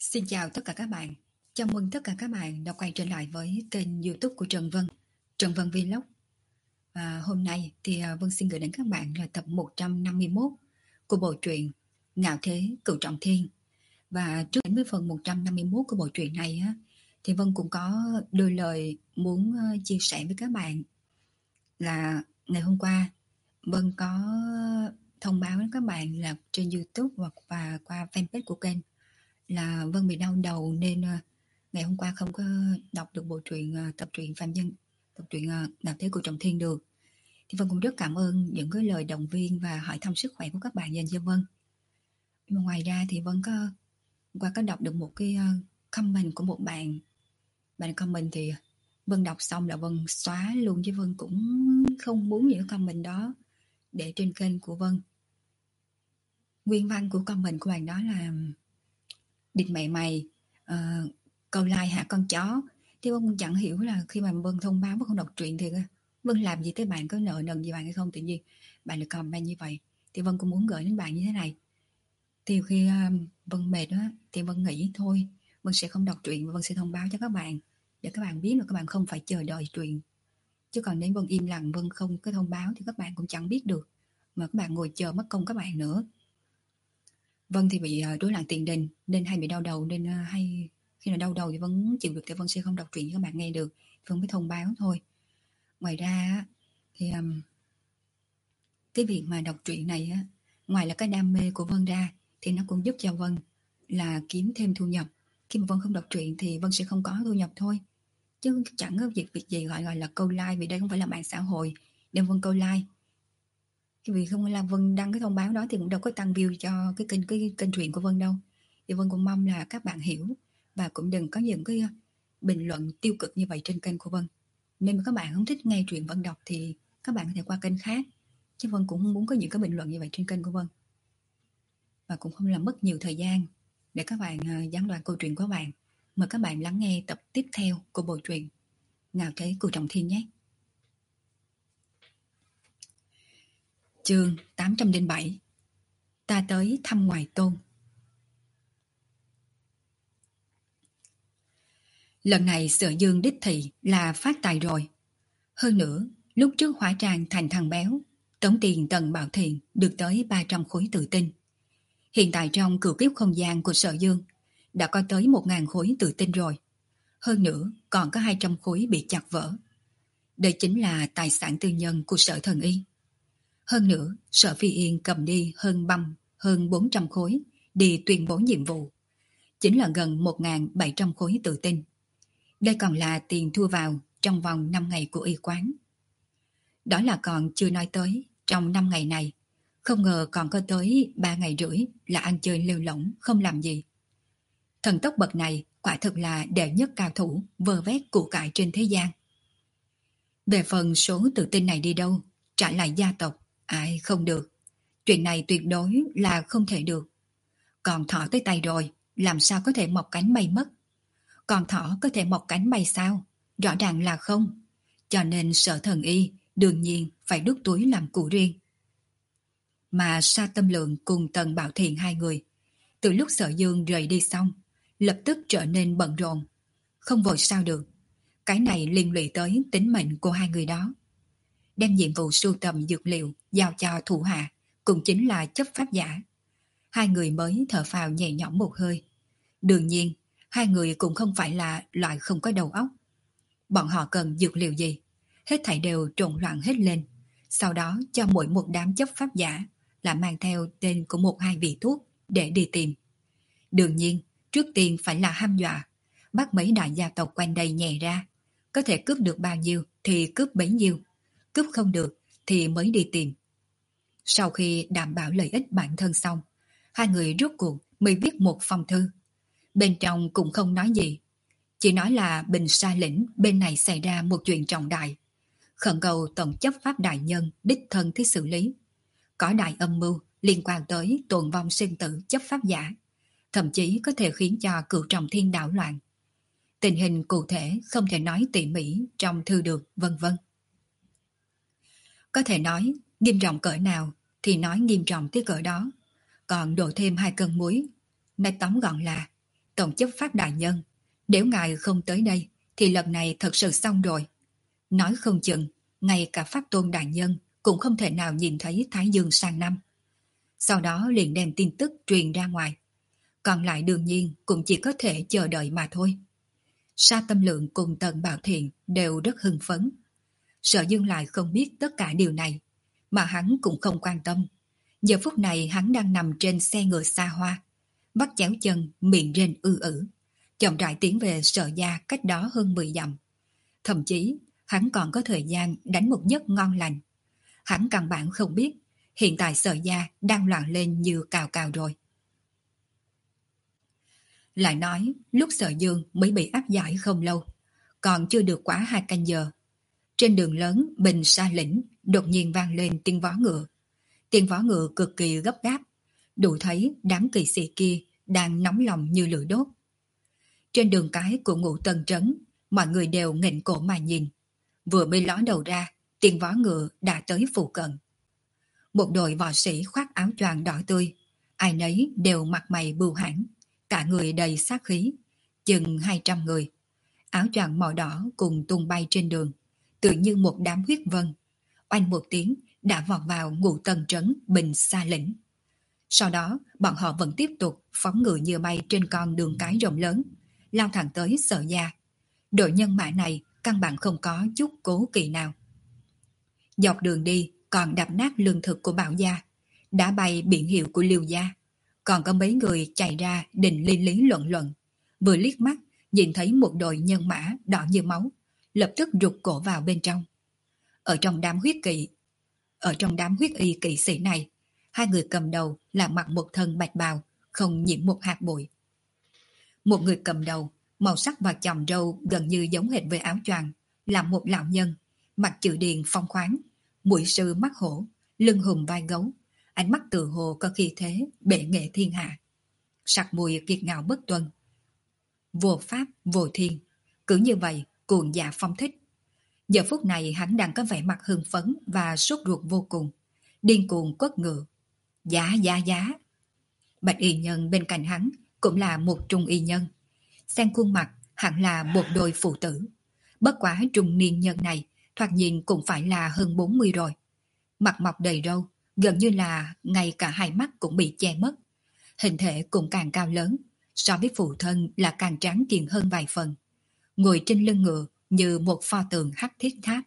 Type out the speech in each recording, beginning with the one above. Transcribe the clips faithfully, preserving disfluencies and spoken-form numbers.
Xin chào tất cả các bạn. Chào mừng tất cả các bạn đã quay trở lại với kênh YouTube của Trần Vân, Trần Vân Vlog. Và hôm nay thì Vân xin gửi đến các bạn là tập một trăm năm mươi mốt của bộ truyện Ngạo Thế Cửu Trọng Thiên. Và trước đến với phần một trăm năm mươi mốt của bộ truyện này á, thì Vân cũng có đôi lời muốn chia sẻ với các bạn là ngày hôm qua Vân có thông báo với các bạn là trên YouTube và, và qua fanpage của kênh là Vân bị đau đầu nên uh, ngày hôm qua không có đọc được bộ truyện uh, tập truyện Phạm Nhân, tập truyện uh, Ngạo Thế Cửu Trọng Thiên được. Thì Vân cũng rất cảm ơn những cái lời động viên và hỏi thăm sức khỏe của các bạn dành cho Vân. Nhưng mà ngoài ra thì Vân có qua có đọc được một cái uh, comment của một bạn. Bạn comment thì Vân đọc xong là Vân xóa luôn, chứ Vân cũng không muốn những comment đó để trên kênh của Vân. Nguyên văn của comment của bạn đó là: địt mẹ mày, uh, câu like hả con chó. Thì Vân cũng chẳng hiểu là khi mà Vân thông báo Vân không đọc truyện thì Vân làm gì tới bạn, có nợ nần gì bạn hay không, tự nhiên bạn lại comment như vậy. Thì Vân cũng muốn gửi đến bạn như thế này. Thì khi uh, Vân mệt đó, thì Vân nghĩ thôi Vân sẽ không đọc truyện và Vân sẽ thông báo cho các bạn để các bạn biết là các bạn không phải chờ đợi truyện. Chứ còn nếu Vân im lặng, Vân không có thông báo thì các bạn cũng chẳng biết được, mà các bạn ngồi chờ mất công các bạn nữa. Vân thì bị rối loạn tiền đình nên hay bị đau đầu, nên hay khi nào đau đầu thì Vân chịu được thì Vân sẽ không đọc truyện cho các bạn nghe được, Vân mới thông báo thôi. Ngoài ra thì um, cái việc mà đọc truyện này á, ngoài là cái đam mê của Vân ra thì nó cũng giúp cho Vân là kiếm thêm thu nhập. Khi mà Vân không đọc truyện thì Vân sẽ không có thu nhập thôi, chứ chẳng có việc việc gì gọi gọi là câu like, vì đây không phải là mạng xã hội nên Vân câu like. Cái vì không là Vân đăng cái thông báo đó thì cũng đâu có tăng view cho cái kênh cái kênh truyện của Vân đâu. Thì Vân cũng mong là các bạn hiểu và cũng đừng có những cái bình luận tiêu cực như vậy trên kênh của Vân. Nên mà các bạn không thích nghe truyện Vân đọc thì các bạn có thể qua kênh khác, chứ Vân cũng không muốn có những cái bình luận như vậy trên kênh của Vân. Và cũng không làm mất nhiều thời gian để các bạn gián đoạn câu chuyện của bạn. Mời các bạn lắng nghe tập tiếp theo của bộ truyện Ngạo Thế Cửu Trọng Thiên nhé. Chương tám trăm lẻ bảy. Ta tới thăm Ngoại Tôn. Lần này Sở Dương đích thị là phát tài rồi. Hơn nữa, lúc trước hóa trang thành thằng béo, tống tiền Tần Bảo Thiện được tới ba trăm khối tự tinh. Hiện tại trong cửu kiếp không gian của Sở Dương đã có tới một nghìn khối tự tinh rồi. Hơn nữa, còn có hai trăm khối bị chặt vỡ. Đây chính là tài sản tư nhân của Sở Thần Y. Hơn nữa, Sở Phi Yên cầm đi hơn băm, hơn bốn trăm khối đi tuyên bố nhiệm vụ. Chính là gần một nghìn bảy trăm khối tự tinh. Đây còn là tiền thua vào trong vòng năm ngày của y quán. Đó là còn chưa nói tới, trong năm ngày này, không ngờ còn có tới ba ngày rưỡi là ăn chơi lêu lỏng, không làm gì. Thần tốc bậc này quả thực là đệ nhất cao thủ vơ vét của cải trên thế gian. Về phần số tự tin này đi đâu, trả lại gia tộc, ai không được. Chuyện này tuyệt đối là không thể được. Còn thỏ tới tay rồi, làm sao có thể mọc cánh bay mất? Còn thỏ có thể mọc cánh bay sao? Rõ ràng là không. Cho nên Sở Thần Y đương nhiên phải đút túi làm của riêng. Mà Sa Tâm Lượng cùng Tần Bảo Thiện hai người, từ lúc Sở Dương rời đi xong, lập tức trở nên bận rộn. Không vội sao được. Cái này liên lụy tới tính mệnh của hai người đó. Đem nhiệm vụ sưu tầm dược liệu giao cho thủ hạ, cũng chính là chấp pháp giả. Hai người mới thở phào nhẹ nhõm một hơi. Đương nhiên, hai người cũng không phải là loại không có đầu óc. Bọn họ cần dược liệu gì, hết thảy đều trộn loạn hết lên. Sau đó cho mỗi một đám chấp pháp giả là mang theo tên của một hai vị thuốc để đi tìm. Đương nhiên, trước tiên phải là hăm dọa, bắt mấy đại gia tộc quanh đây nhè ra. Có thể cướp được bao nhiêu thì cướp bấy nhiêu, cướp không được thì mới đi tìm. Sau khi đảm bảo lợi ích bản thân xong, hai người rốt cuộc mới viết một phong thư. Bên trong cũng không nói gì, chỉ nói là Bình Sa lĩnh bên này xảy ra một chuyện trọng đại, khẩn cầu tổng chấp pháp đại nhân đích thân tới xử lý. Có đại âm mưu liên quan tới tồn vong sinh tử chấp pháp giả, thậm chí có thể khiến cho Cửu Trọng Thiên đảo loạn. Tình hình cụ thể không thể nói tỉ mỉ trong thư được, vân vân. Có thể nói nghiêm trọng cỡ nào thì nói nghiêm trọng tới cỡ đó, còn đổ thêm hai cân muối. Nói tóm gọn là Tổng chấp pháp đại nhân, nếu ngài không tới đây, thì lần này thật sự xong rồi. Nói không chừng, ngay cả pháp tôn đại nhân cũng không thể nào nhìn thấy Thái Dương sang năm. Sau đó liền đem tin tức truyền ra ngoài. Còn lại đương nhiên cũng chỉ có thể chờ đợi mà thôi. Sa Tâm Lượng cùng Tần Bảo Thiện đều rất hưng phấn. Sở Dương lại không biết tất cả điều này, mà hắn cũng không quan tâm. Giờ phút này hắn đang nằm trên xe ngựa xa hoa, bắt chéo chân, miệng rên ư ử, chậm rãi tiến về Sở gia cách đó hơn mười dặm. Thậm chí, hắn còn có thời gian đánh một giấc ngon lành. Hắn căn bản không biết, hiện tại Sở gia đang loạn lên như cào cào rồi. Lại nói, lúc Sở Dương mới bị áp giải không lâu, còn chưa được quá hai canh giờ. Trên đường lớn Bình Sa Lĩnh đột nhiên vang lên tiếng vó ngựa. Tiếng vó ngựa cực kỳ gấp gáp, đủ thấy đám kỵ sĩ kia đang nóng lòng như lửa đốt. Trên đường cái của Ngũ Tân Trấn, mọi người đều nghẹn cổ mà nhìn. Vừa mới ló đầu ra, tiếng vó ngựa đã tới phụ cận. Một đội võ sĩ khoác áo choàng đỏ tươi, ai nấy đều mặt mày bưu hãn, cả người đầy sát khí, chừng hai trăm người. Áo choàng màu đỏ cùng tung bay trên đường, tự như một đám huyết vân. Oanh một tiếng đã vọt vào Ngũ Tân Trấn Bình Sa Lĩnh. Sau đó, bọn họ vẫn tiếp tục phóng ngựa như bay trên con đường cái rộng lớn, lao thẳng tới Sở gia. Đội nhân mã này căn bản không có chút cố kỵ nào. Dọc đường đi còn đập nát lương thực của Bảo gia, đã bay biển hiệu của Liêu gia. Còn có mấy người chạy ra định lý lý luận luận, vừa liếc mắt nhìn thấy một đội nhân mã đỏ như máu, lập tức rụt cổ vào bên trong. Ở trong đám huyết kỵ, ở trong đám huyết y kỵ sĩ này, hai người cầm đầu là mặc một thân bạch bào, không nhiễm một hạt bụi. Một người cầm đầu, màu sắc và chòm râu gần như giống hệt với áo choàng, là một lão nhân, mặt chữ điền phong khoáng, mũi sư mắt hổ, lưng hùm vai gấu, ánh mắt tự hồ có khí thế bệ nghệ thiên hạ, sặc mùi kiệt ngạo bất tuân, vô pháp vô thiên, cứ như vậy cuồng dạ phong thích. Giờ phút này hắn đang có vẻ mặt hưng phấn và sốt ruột vô cùng, điên cuồng quất ngựa. Giá giá giá. Bạch y nhân bên cạnh hắn cũng là một trung y nhân, xem khuôn mặt hẳn là một đôi phụ tử. Bất quá trung niên nhân này thoạt nhìn cũng phải là hơn bốn mươi rồi. Mặt mọc đầy râu, gần như là ngay cả hai mắt cũng bị che mất. Hình thể cũng càng cao lớn, so với phụ thân là càng tráng kiện hơn vài phần. Ngồi trên lưng ngựa như một pho tượng hắc thiết tháp.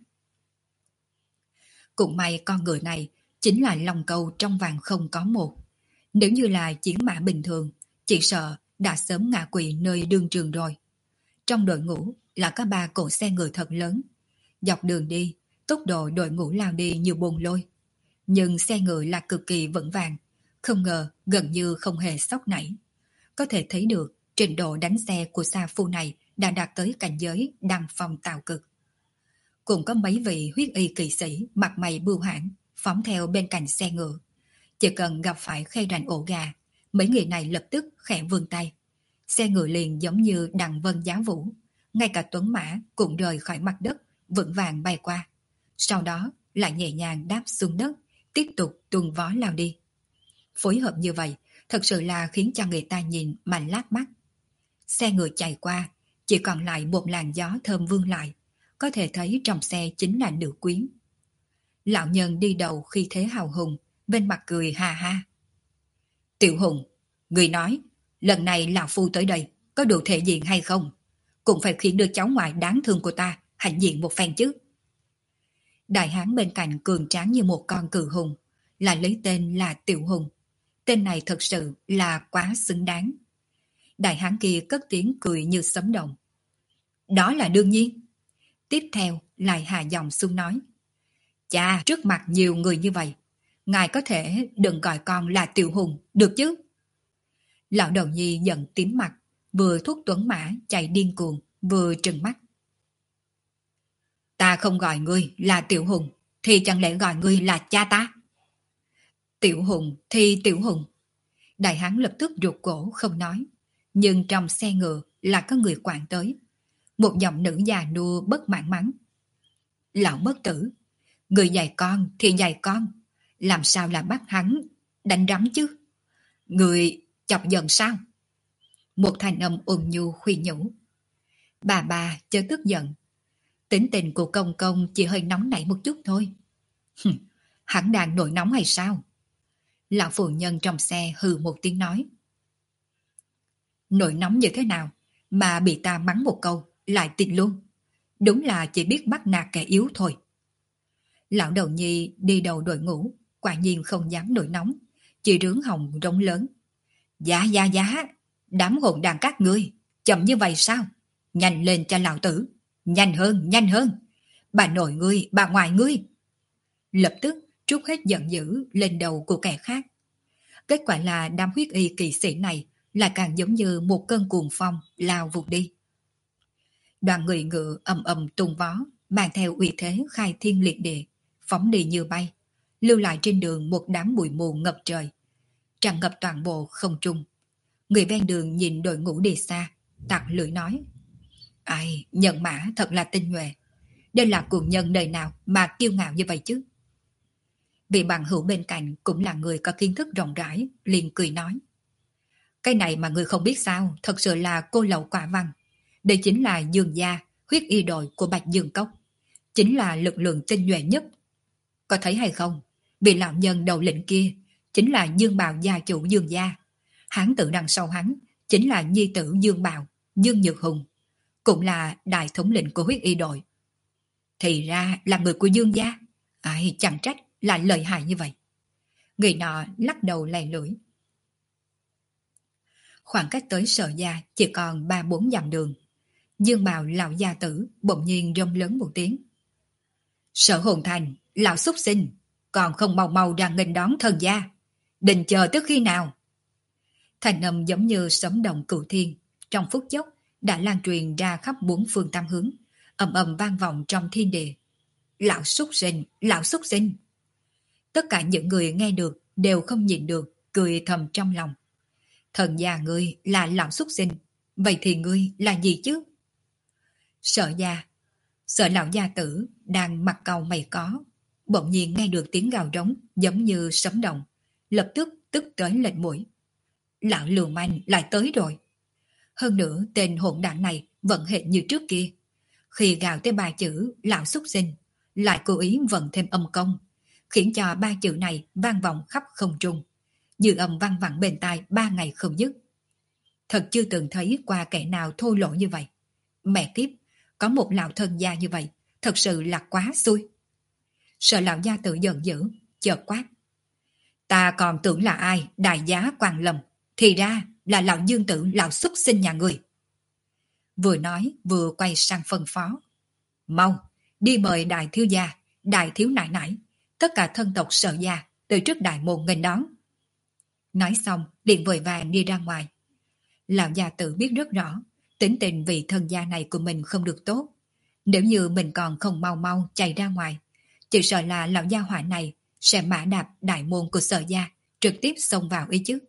Cũng may con ngựa này chính là lòng cầu trong vàng không có một. Nếu như là chiến mã bình thường, chỉ sợ đã sớm ngã quỵ nơi đương trường rồi. Trong đội ngũ là có ba cỗ xe ngựa thật lớn. Dọc đường đi, tốc độ đội ngũ lao đi như bồn lôi. Nhưng xe ngựa là cực kỳ vững vàng, không ngờ gần như không hề sóc nảy. Có thể thấy được trình độ đánh xe của Sa Phu này đã đạt tới cảnh giới đăng phong tạo cực. Cũng có mấy vị huyết y kỵ sĩ mặt mày bưu hãn phóng theo bên cạnh xe ngựa. Chỉ cần gặp phải khay rành ổ gà, mấy người này lập tức khẽ vươn tay. Xe ngựa liền giống như đằng vân giá vũ, ngay cả tuấn mã cũng rời khỏi mặt đất, vững vàng bay qua. Sau đó lại nhẹ nhàng đáp xuống đất, tiếp tục tuôn vó lao đi. Phối hợp như vậy thật sự là khiến cho người ta nhìn mà lác mắt. Xe ngựa chạy qua, chỉ còn lại một làn gió thơm vương lại, có thể thấy trong xe chính là nữ quyến. Lão nhân đi đầu khi thế hào hùng, bên mặt cười ha ha. Tiểu Hùng, người nói, lần này lão phu tới đây, có đủ thể diện hay không? Cũng phải khiến đứa cháu ngoại đáng thương của ta hãnh diện một phen chứ. Đại hán bên cạnh cường tráng như một con cự hùng, là lấy tên là Tiểu Hùng. Tên này thật sự là quá xứng đáng. Đại hán kia cất tiếng cười như sấm động. Đó là đương nhiên. Tiếp theo lại hạ giọng xuống nói. Chà, trước mặt nhiều người như vậy, ngài có thể đừng gọi con là Tiểu Hùng, được chứ? Lão đầu nhi giận tím mặt, vừa thúc tuấn mã chạy điên cuồng, vừa trừng mắt. Ta không gọi ngươi là Tiểu Hùng, thì chẳng lẽ gọi ngươi là cha ta? Tiểu Hùng thì Tiểu Hùng. Đại hán lập tức rụt cổ không nói, nhưng trong xe ngựa là có người quản tới. Một giọng nữ già nua bất mãn mắng. Lão bất tử, người dạy con thì dạy con, làm sao là bắt hắn đánh rắm chứ? Người chọc giận sao? Một thanh âm ôn nhu khuyên nhủ. Bà bà chớ tức giận. Tính tình của công công chỉ hơi nóng nảy một chút thôi. Hắn đang nổi nóng hay sao? Lão phụ nhân trong xe hừ một tiếng nói. Nổi nóng như thế nào mà bị ta mắng một câu lại tin luôn. Đúng là chỉ biết bắt nạt kẻ yếu thôi. Lão đầu nhi đi đầu đội ngũ, quả nhiên không dám nổi nóng, chỉ rướng hồng rống lớn. Dạ dạ dạ, đám hồn đàn các ngươi, chậm như vậy sao? Nhanh lên cho lão tử, nhanh hơn, nhanh hơn. Bà nội ngươi, bà ngoại ngươi. Lập tức trút hết giận dữ lên đầu của kẻ khác. Kết quả là đám huyết y kỳ sĩ này lại càng giống như một cơn cuồng phong lao vụt đi. Đoàn người ngựa ầm ầm tung vó, mang theo uy thế khai thiên liệt địa, phóng đi như bay, lưu lại trên đường một đám bụi mù ngập trời, tràn ngập toàn bộ không trung. Người ven đường nhìn đội ngũ đi xa, tặc lưỡi nói: Ai, nhân mã thật là tinh nhuệ. Đây là cuồng nhân đời nào mà kiêu ngạo như vậy chứ? Vị bằng hữu bên cạnh cũng là người có kiến thức rộng rãi, liền cười nói: Cái này mà người không biết sao, thật sự là cô lậu quả văn. Đây chính là Dương gia, huyết y đội của Bạch Dương Cốc, chính là lực lượng tinh nhuệ nhất. Có thấy hay không? Vị lão nhân đầu lĩnh kia chính là Dương Bào gia chủ Dương gia. Hán tử đằng sau hắn chính là nhi tử Dương Bào, Dương Nhược Hùng, cũng là đại thống lĩnh của huyết y đội. Thì ra là người của Dương gia. Ai chẳng trách lại lợi hại như vậy. Người nọ lắc đầu lè lưỡi. Khoảng cách tới Sở gia chỉ còn ba bốn dặm đường. Dương Bào lão gia tử bỗng nhiên rông lớn một tiếng. Sở Hồn Thành, lão xúc sinh, còn không mau mau ra nghênh đón thần gia. Định chờ tới khi nào? Thành âm giống như sấm động cửu thiên, trong phút chốc đã lan truyền ra khắp bốn phương tám hướng, ầm ầm vang vọng trong thiên địa. Lão xúc sinh, lão xúc sinh. Tất cả những người nghe được đều không nhịn được, cười thầm trong lòng. Thần gia ngươi là lão xúc sinh, vậy thì ngươi là gì chứ? Sở gia, Sở lão gia tử đang mặt cau mày có, bỗng nhiên nghe được tiếng gào rống giống như sấm động, lập tức tức tới lệch mũi. Lão lưu manh lại tới rồi. Hơn nữa tên hỗn đản này vẫn hệt như trước kia. Khi gào tới ba chữ lão xúc sinh, lại cố ý vận thêm âm công, khiến cho ba chữ này vang vọng khắp không trung, dư âm vang vẳng bên tai ba ngày không dứt. Thật chưa từng thấy qua kẻ nào thô lỗ như vậy. Mẹ kiếp, có một lão thân gia như vậy, thật sự là quá xui. Sợ lão gia tự giận dữ, chợt quát. Ta còn tưởng là ai, đại giá quan lầm, thì ra là lão dương tử lão xúc sinh nhà người. Vừa nói vừa quay sang phân phó. Mau, đi mời đại thiếu gia, đại thiếu nải nải, tất cả thân tộc Sở gia từ trước đại môn nghênh đón. Nói xong, liền vội vàng đi ra ngoài. Lão gia tử biết rất rõ, tính tình vị thân gia này của mình không được tốt. Nếu như mình còn không mau mau chạy ra ngoài, chỉ sợ là lão gia hỏa này sẽ mã đạp đại môn của Sở gia, trực tiếp xông vào ý chứ.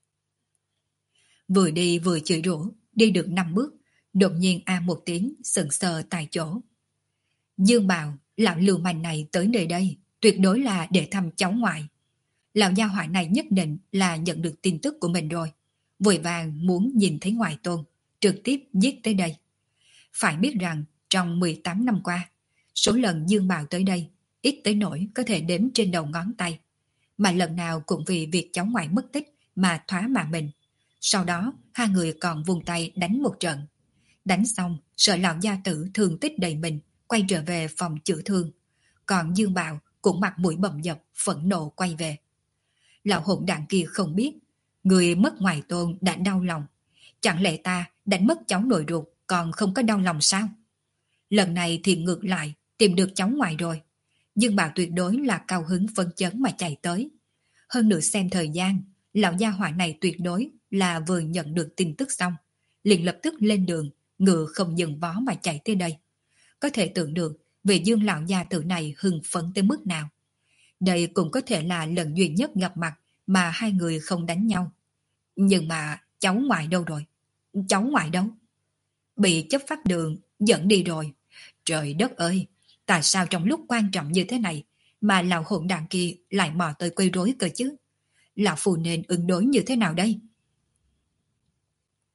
Vừa đi vừa chửi rủa, đi được năm bước, đột nhiên a một tiếng sững sờ tại chỗ. Dương Bào, lão lưu manh này tới nơi đây, tuyệt đối là để thăm cháu ngoại. Lão gia hỏa này nhất định là nhận được tin tức của mình rồi, vội vàng muốn nhìn thấy ngoại tôn, trực tiếp giết tới đây. Phải biết rằng trong mười tám năm qua, số lần Dương Bào tới đây ít tới nỗi có thể đếm trên đầu ngón tay, mà lần nào cũng vì việc cháu ngoại mất tích mà thoá mạng mình. Sau đó hai người còn vùng tay đánh một trận. Đánh xong sợ lão gia tử thương tích đầy mình, quay trở về phòng chữa thương. Còn Dương Bào cũng mặt mũi bầm dập, phẫn nộ quay về. Lão hỗn đản kia không biết, người mất ngoại tôn đã đau lòng. Chẳng lẽ ta đánh mất cháu nội ruột còn không có đau lòng sao? Lần này thì ngược lại, tìm được cháu ngoại rồi. Dương Bào tuyệt đối là cao hứng phấn chấn mà chạy tới. Hơn nữa xem thời gian, lão gia hỏa này tuyệt đối là vừa nhận được tin tức xong, liền lập tức lên đường, ngựa không dừng vó mà chạy tới đây. Có thể tưởng được về Dương lão gia tử này hưng phấn tới mức nào. Đây cũng có thể là lần duy nhất gặp mặt mà hai người không đánh nhau. Nhưng mà cháu ngoại đâu rồi? Cháu ngoại đâu? Bị chấp pháp đường dẫn đi rồi. Trời đất ơi, tại sao trong lúc quan trọng như thế này mà lão hỗn đàn kia lại mò tới quấy rối cơ chứ? Lão phù nên ứng đối như thế nào đây?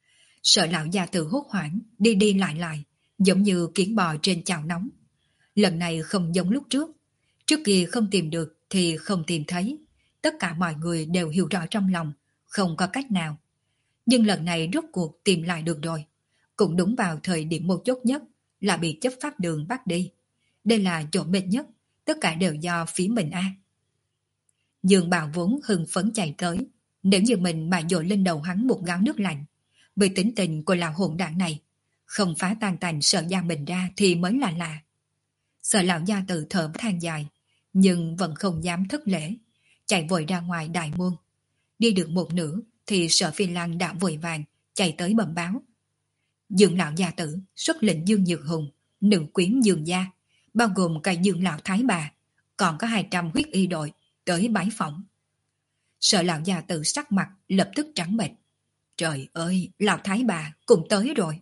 Sợ lão gia tử hốt hoảng, đi đi lại lại, giống như kiến bò trên chảo nóng. Lần này không giống lúc trước. Trước kia không tìm được thì không tìm thấy. Tất cả mọi người đều hiểu rõ trong lòng, không có cách nào. Nhưng lần này rốt cuộc tìm lại được rồi. Cũng đúng vào thời điểm mấu chốt nhất là bị chấp pháp đường bắt đi. Đây là chỗ mệt nhất, tất cả đều do phía mình a. Dương Bảo vốn hưng phấn chạy tới. Nếu như mình mà dội lên đầu hắn một gáo nước lạnh, vì tính tình của lão hỗn đảng này, không phá tan tành sợ gia mình ra thì mới là lạ. Sợ lão gia tự thở than dài, nhưng vẫn không dám thất lễ, chạy vội ra ngoài đại môn. Đi được một nửa thì Sở Phi Lan đã vội vàng chạy tới bẩm báo. Dương lão gia tử xuất lệnh Dương Nhược Hùng, nữ quyến Dương gia, bao gồm cả Dương lão thái bà, còn có hai trăm huyết y đội tới bái phỏng. Sợ lão gia tử sắc mặt lập tức trắng bệch. Trời ơi, lão thái bà cũng tới rồi.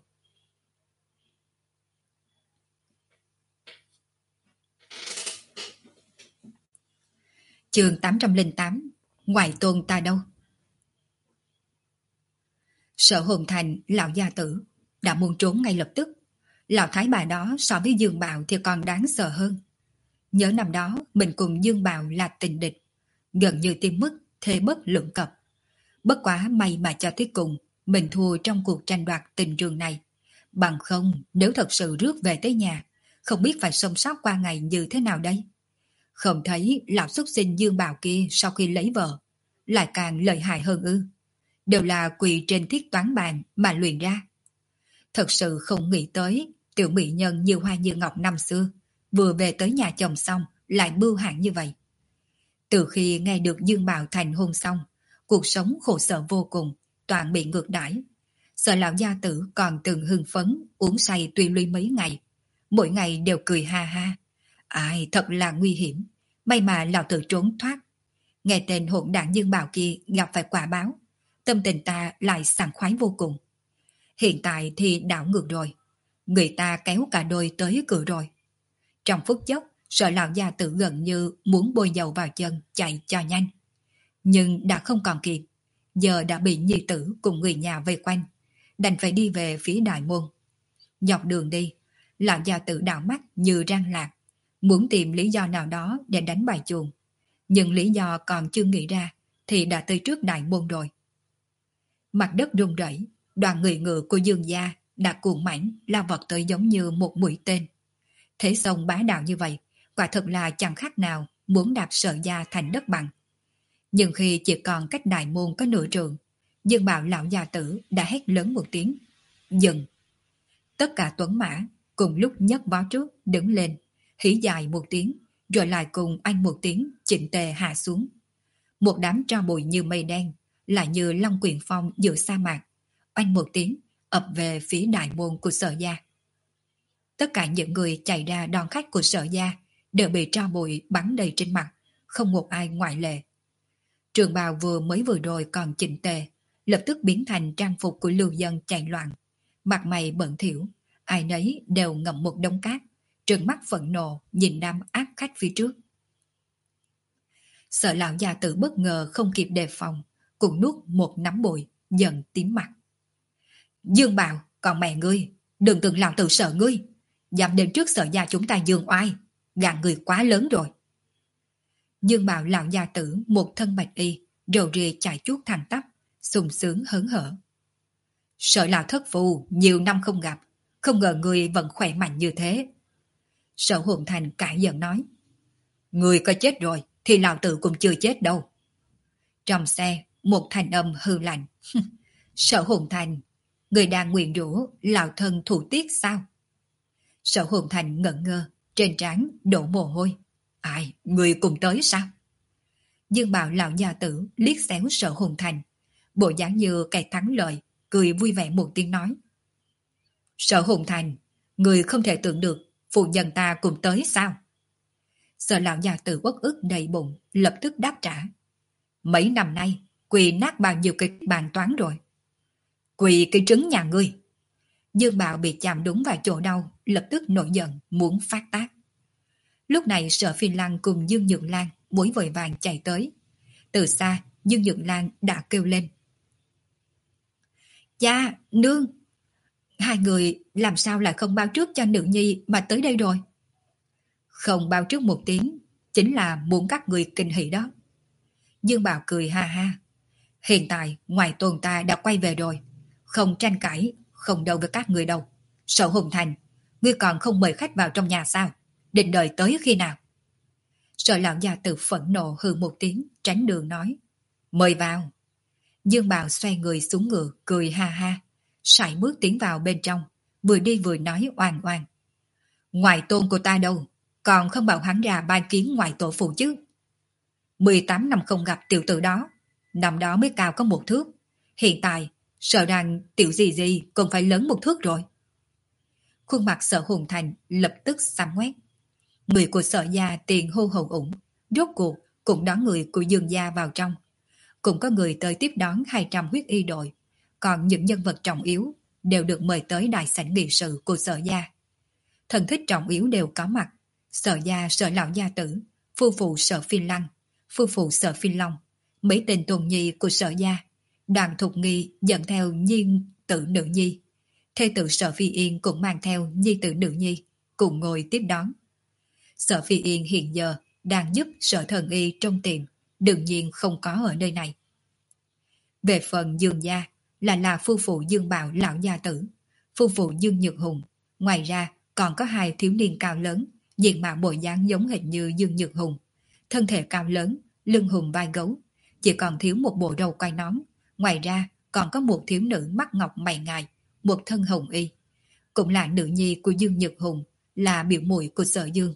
Chương tám trăm lẻ tám, ngoại tôn ta đâu? Sở Hồn Thành, lão gia tử đã muốn trốn ngay lập tức. Lão thái bà đó so với Dương Bạo thì còn đáng sợ hơn. Nhớ năm đó mình cùng Dương Bạo là tình địch, gần như tim mức thế bất lượng cập. Bất quá may mà cho tới cùng mình thua trong cuộc tranh đoạt tình trường này. Bằng không, nếu thật sự rước về tới nhà, không biết phải sống sót qua ngày như thế nào đây. Không thấy lão xuất sinh Dương Bạo kia sau khi lấy vợ lại càng lợi hại hơn ư? Đều là quỳ trên thiết toán bàn mà luyện ra. Thật sự không nghĩ tới tiểu mỹ nhân như hoa như ngọc năm xưa vừa về tới nhà chồng xong lại bưu hãn như vậy. Từ khi nghe được Dương Bạo thành hôn xong, cuộc sống khổ sở vô cùng, toàn bị ngược đãi. Sợ lão gia tử còn từng hưng phấn uống say tùy luy mấy ngày, mỗi ngày đều cười ha ha. Ai thật là nguy hiểm, may mà lão tử trốn thoát. Nghe tên hỗn đảng Dương Bạo kia gặp phải quả báo, tâm tình ta lại sảng khoái vô cùng. Hiện tại thì đảo ngược rồi, người ta kéo cả đôi tới cửa rồi. Trong phút chốc, sợ lão gia tử gần như muốn bôi dầu vào chân chạy cho nhanh. Nhưng đã không còn kịp, giờ đã bị nhi tử cùng người nhà vây quanh, đành phải đi về phía đại môn. Dọc đường đi, lão gia tử đảo mắt như răng lạc, muốn tìm lý do nào đó để đánh bài chuồng. Nhưng lý do còn chưa nghĩ ra thì đã tới trước đại môn rồi. Mặt đất rung rẩy, đoàn người ngựa của Dương gia đã cuồng mãnh lao vật tới giống như một mũi tên. Thế sông bá đạo như vậy, quả thật là chẳng khác nào muốn đạp Sở gia thành đất bằng. Nhưng khi chỉ còn cách đại môn có nửa trượng, Dương Bạo lão gia tử đã hét lớn một tiếng. Dừng! Tất cả tuấn mã cùng lúc nhấc vó trước đứng lên, hí dài một tiếng, rồi lại cùng anh một tiếng chỉnh tề hạ xuống. Một đám tro bụi như mây đen, lại như long quyển phong giữa sa mạc, oanh một tiếng ập về phía đại môn của Sở gia. Tất cả những người chạy ra đón khách của Sở gia đều bị tro bụi bắn đầy trên mặt, không một ai ngoại lệ. Trường bào vừa mới vừa rồi còn chỉnh tề, lập tức biến thành trang phục của lưu dân chạy loạn. Mặt mày bẩn thỉu, ai nấy đều ngậm một đống cát, trừng mắt phẫn nộ nhìn đám ác khách phía trước. Sợ lão già tử bất ngờ không kịp đề phòng, cũng nuốt một nắm bụi, dần tím mặt. Dương Bạo, còn mẹ ngươi, đừng tưởng lão tử sợ ngươi, dám đến trước Sở gia chúng ta dương oai, gạt người quá lớn rồi. Dương Bạo lão gia tử một thân bạch y, rầu rìa chạy chuốt thẳng tắp, sung sướng hớn hở. Sợ lão thất phù, nhiều năm không gặp, không ngờ người vẫn khỏe mạnh như thế. Sở Hồn Thành cãi giận nói. Người có chết rồi, thì lão tử cũng chưa chết đâu. Trong xe, một thanh âm hư lạnh. Sở Hồn Thành, người đang nguyện rủa lão thân thủ tiết sao? Sở Hồn Thành ngẩn ngơ, trên trán đổ mồ hôi. Ai, người cùng tới sao? Dương Bạo lão gia tử liếc xéo Sở Hồn Thành, bộ dáng như kẻ thắng lợi, cười vui vẻ một tiếng nói. Sở Hồn Thành, người không thể tưởng được phụ nhân ta cùng tới sao? Sở lão gia tử uất ức đầy bụng, lập tức đáp trả. Mấy năm nay, quỳ nát bao nhiêu cái bàn toán rồi. Quỳ cái trứng nhà ngươi. Dương Bạo bị chạm đúng vào chỗ đau, lập tức nổi giận, muốn phát tác. Lúc này Sở Phi Lăng cùng Dương Nhượng Lan vội vội vàng chạy tới. Từ xa, Dương Nhượng Lan đã kêu lên. Cha, nương, Hai người làm sao lại không báo trước cho nữ nhi mà tới đây rồi? Không báo trước một tiếng, chính là muốn các người kinh hỉ đó. Dương Bảo cười ha ha. Hiện tại, ngoài tôn ta đã quay về rồi. Không tranh cãi, không đâu với các người đâu. Sở Hùng Thành, ngươi còn không mời khách vào trong nhà sao? Định đợi tới khi nào? Sở lão gia tử phẫn nộ hừ một tiếng, tránh đường nói. Mời vào. Dương Bảo xoay người xuống ngựa, cười ha ha. Sải bước tiến vào bên trong, vừa đi vừa nói oan oan. Ngoài tôn của ta đâu, còn không bảo hắn ra ban kiến ngoài tổ phụ chứ. mười tám năm không gặp tiểu tử đó, năm đó mới cao có một thước. Hiện tại, sợ rằng tiểu gì gì còn phải lớn một thước rồi. Khuôn mặt Sở Hùng Thành lập tức xám ngoét. Người của Sở gia tiền hô hồn ủng, rốt cuộc cũng đón người của Dương gia vào trong. Cũng có người tới tiếp đón hai trăm huyết y đội, còn những nhân vật trọng yếu đều được mời tới đại sảnh nghị sự của Sở gia. Thần thích trọng yếu đều có mặt. Sở gia Sở lão gia tử, phu phụ Sở Phi Lăng, phu phụ Sở Phi Long, mấy tên tôn nhi của Sở gia, Đoàn Thục Nghi dẫn theo nhi tử nữ nhi. Thê tử Sở Phi Yên cũng mang theo nhi tử nữ nhi, cùng ngồi tiếp đón. Sở Phi Yên hiện giờ đang giúp Sở Thần Y trong tiệm, đương nhiên không có ở nơi này. Về phần Dương gia, là là phu phụ Dương Bảo lão gia tử, phu phụ Dương Nhược Hùng. Ngoài ra còn có hai thiếu niên cao lớn, diện mạo bộ dáng giống hệt như Dương Nhược Hùng, thân thể cao lớn, lưng hùm vai gấu, chỉ còn thiếu một bộ râu quai nón. Ngoài ra còn có một thiếu nữ mắt ngọc mày ngài, một thân hồng y, cũng là nữ nhi của Dương Nhược Hùng, là biểu muội của Sở Dương.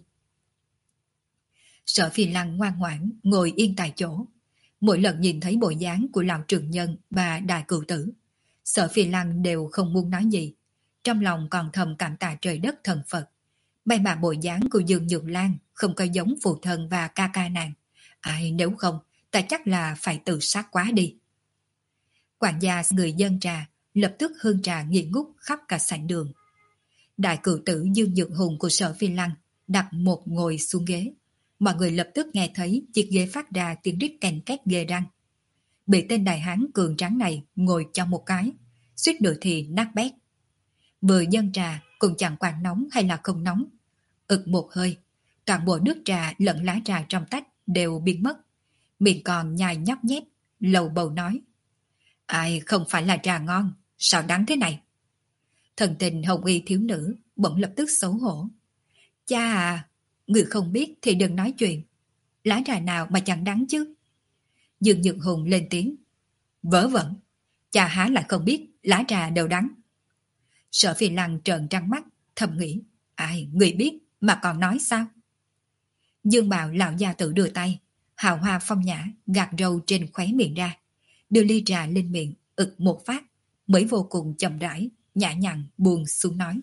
Sở Phi Lăng ngoan ngoãn ngồi yên tại chỗ. Mỗi lần nhìn thấy bộ dáng của lão trường nhân và đại cựu tử, Sở Phi Lăng đều không muốn nói gì, trong lòng còn thầm cảm tạ trời đất thần Phật. May mà bộ dáng của Dương Nhược Lan không có giống phụ thân và ca ca nàng. Ai nếu không, ta chắc là phải tự sát quá đi. Quản gia người dân trà lập tức hương trà nghi ngút khắp cả sảnh đường. Đại cựu tử Dương Nhược Hùng của Sở Phi Lăng đặt một ngồi xuống ghế. Mọi người lập tức nghe thấy chiếc ghế phát ra tiếng rít kèn két ghê răng. Bị tên đại hán cường tráng này ngồi trong một cái, suýt nữa thì nát bét. Vừa dân trà cũng chẳng quản nóng hay là không nóng. Ực một hơi, toàn bộ nước trà lẫn lá trà trong tách đều biến mất. Miệng còn nhai nhóc nhép, lầu bầu nói. Ai không phải là trà ngon, sao đắng thế này? Thần tình hồng y thiếu nữ bỗng lập tức xấu hổ. Cha à, người không biết thì đừng nói chuyện. Lá trà nào mà chẳng đắng chứ? Dương Nhược Hùng lên tiếng. Vớ vẩn, cha há lại không biết lá trà đều đắng. Sở Phi Lăng trợn trắng mắt, thầm nghĩ. Ai, người biết mà còn nói sao? Dương Bảo lão gia tử đưa tay, hào hoa phong nhã gạt râu trên khóe miệng ra, đưa ly trà lên miệng, ực một phát, mới vô cùng chậm rãi, nhã nhặn buông xuống nói.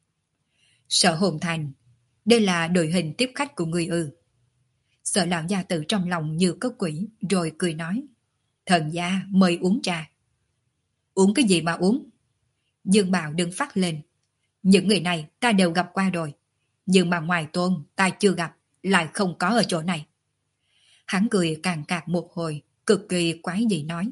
Sở Hồn Thành, đây là đội hình tiếp khách của người ư? Sở lão gia tử trong lòng như có quỷ, rồi cười nói. Thần gia mời uống trà. Uống cái gì mà uống? Dương Bảo đứng phát lên. Những người này ta đều gặp qua rồi, nhưng mà ngoài tôn ta chưa gặp, lại không có ở chỗ này. Hắn cười càng cạc một hồi, cực kỳ quái dị nói.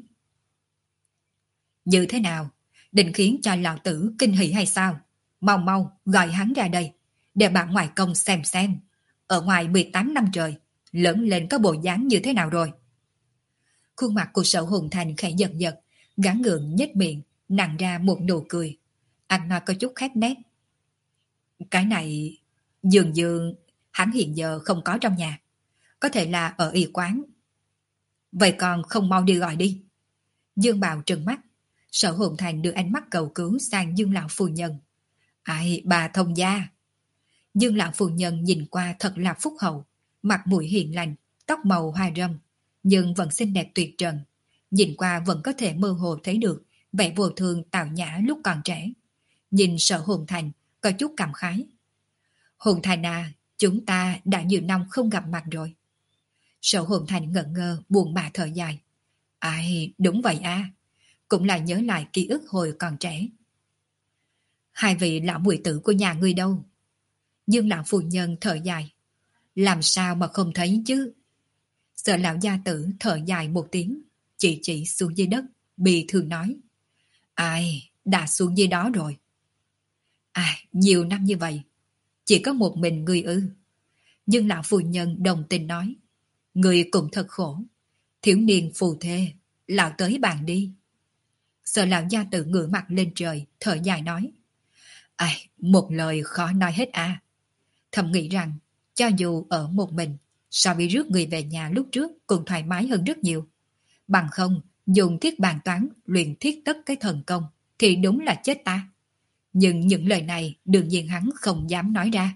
Như thế nào? Định khiến cho lão tử kinh hỉ hay sao? Mau mau gọi hắn ra đây, để bạn ngoại công xem xem. Ở ngoài mười tám năm trời, lớn lên có bộ dáng như thế nào rồi? Khuôn mặt của Sở Hùng Thành khẽ giật giật, gắng gượng nhếch miệng, nặn ra một nụ cười. Anh nói có chút khép nét. Cái này, dường dường, hắn hiện giờ không có trong nhà. Có thể là ở y quán. Vậy còn không mau đi gọi đi. Dương Bảo trừng mắt. Sở Hồn Thành đưa ánh mắt cầu cứu sang Dương lão phu nhân. Ai, bà thông gia. Dương lão phu nhân nhìn qua thật là phúc hậu, mặt mũi hiền lành, tóc màu hoa râm, nhưng vẫn xinh đẹp tuyệt trần. Nhìn qua vẫn có thể mơ hồ thấy được vẻ vô thường tào nhã lúc còn trẻ. Nhìn Sở Hồn Thành có chút cảm khái. Hồn Thành à, chúng ta đã nhiều năm không gặp mặt rồi. Sở Hồn Thành ngẩn ngơ buồn bã thở dài. Ai, đúng vậy à, cũng là nhớ lại ký ức hồi còn trẻ. Hai vị lão muội tử của nhà ngươi đâu? Dương lão phu nhân thở dài. Làm sao mà không thấy chứ? Sở lão gia tử thở dài một tiếng, chỉ chỉ xuống dưới đất, bị thương nói. Ai, đã xuống dưới đó rồi. À, nhiều năm như vậy, chỉ có một mình người ư? Nhưng lão phu nhân đồng tình nói, người cũng thật khổ. Thiếu niên phù thê, lão tới bàn đi. Sợ lão gia tử ngửa mặt lên trời, thở dài nói. Ai, một lời khó nói hết à. Thầm nghĩ rằng, cho dù ở một mình, so với rước người về nhà lúc trước cũng thoải mái hơn rất nhiều. Bằng không, dùng thiết bàn toán luyện thiết tất cái thần công, thì đúng là chết ta. Nhưng những lời này đương nhiên hắn không dám nói ra.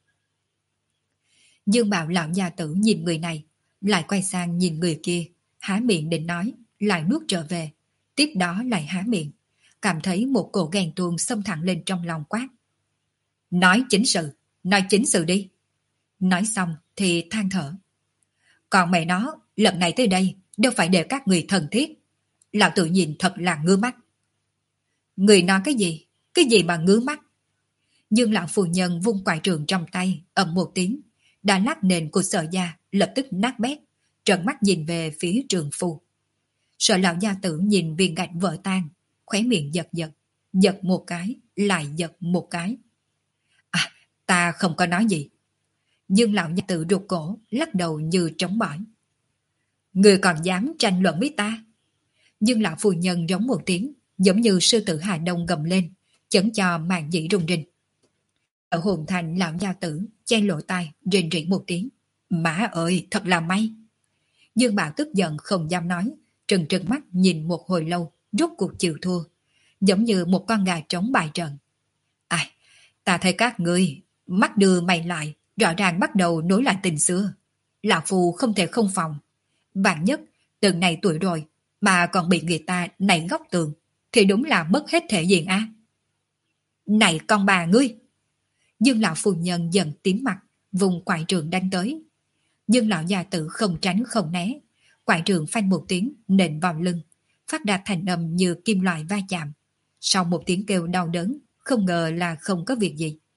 Dương Bảo lão gia tử nhìn người này, lại quay sang nhìn người kia, há miệng định nói, lại nuốt trở về, tiếp đó lại há miệng, cảm thấy một cổ ghen tuông xông thẳng lên trong lòng quát. Nói chính sự, nói chính sự đi. Nói xong thì than thở. Còn mẹ nó, lần này tới đây, đâu phải để các người thân thiết. Lão tự nhìn thật là ngứa mắt. Người nói cái gì? Cái gì mà ngứa mắt? Dương lão phu nhân vung quải trường trong tay, ầm một tiếng, đã lắc nền của Sở gia lập tức nát bét, trợn mắt nhìn về phía trường phu. Sở lão gia tử nhìn viên gạch vỡ tan, khóe miệng giật giật, giật một cái, lại giật một cái. À, ta không có nói gì. Dương lão gia tử rụt cổ, lắc đầu như trống bỏi. Người còn dám tranh luận với ta? Dương lão phu nhân giống một tiếng, giống như sư tử Hà Đông gầm lên, chấn cho màn dĩ rung rinh. Ở hồn thành lão gia tử che lộ tai rền rỉ một tiếng. Má ơi, thật là may. Dương Bảo tức giận không dám nói, trừng trừng mắt nhìn một hồi lâu, rốt cuộc chịu thua, giống như một con gà trống bài trận. Ai, ta thấy các ngươi mắt đưa mày lại, rõ ràng bắt đầu nối lại tình xưa. Lão phù không thể không phòng. Vạn nhất, từng này tuổi rồi, mà còn bị người ta nảy góc tường, thì đúng là mất hết thể diện á. Này con bà ngươi! Dương lão phu nhân dần tím mặt, vùng quải trường đánh tới. Dương lão gia tử không tránh không né, quải trường phanh một tiếng nện vào lưng, phát ra thành âm như kim loại va chạm. Sau một tiếng kêu đau đớn, không ngờ là không có việc gì.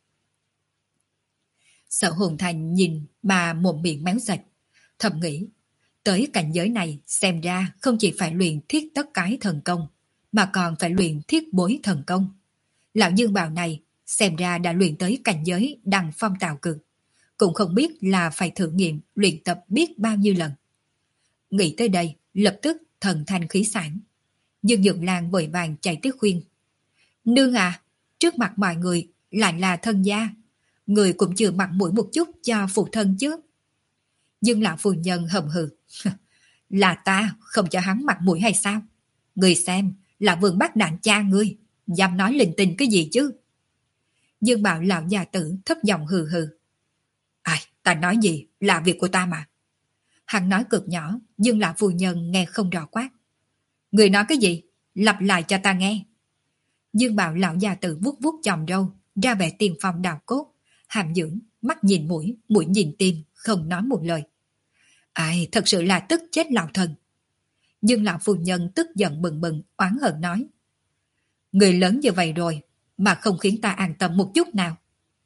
Sở Hồn Thành nhìn mà mồm miệng méo sạch, thầm nghĩ, tới cảnh giới này xem ra không chỉ phải luyện thiết tất cái thần công, mà còn phải luyện thiết bối thần công. Lão Dương Bào này xem ra đã luyện tới cảnh giới đăng phong tạo cực, cũng không biết là phải thử nghiệm luyện tập biết bao nhiêu lần. Nghĩ tới đây, lập tức thần thanh khí sản. Dương Dượng Lan vội vàng chạy tới khuyên. Nương à, trước mặt mọi người lại là thân gia, người cũng chưa mặt mũi một chút cho phụ thân chứ. Dương lão phu nhân hầm hừ. Là ta không cho hắn mặt mũi hay sao? Người xem là vương bắt đạn cha ngươi, dám nói linh tinh cái gì chứ? Dương Bảo lão già tử thấp giọng hừ hừ. Ai, ta nói gì là việc của ta mà. Hắn nói cực nhỏ, Dương lão phu nhân nghe không rõ quát. Người nói cái gì? Lặp lại cho ta nghe. Dương Bảo lão già tử vuốt vuốt chòm râu, ra vẻ tiền phong đào cốt, hàm dưỡng, mắt nhìn mũi, mũi nhìn tim, không nói một lời. Ai, thật sự là tức chết lão thần. Dương lão phu nhân tức giận bừng bừng, oán hận nói. Người lớn như vậy rồi, mà không khiến ta an tâm một chút nào.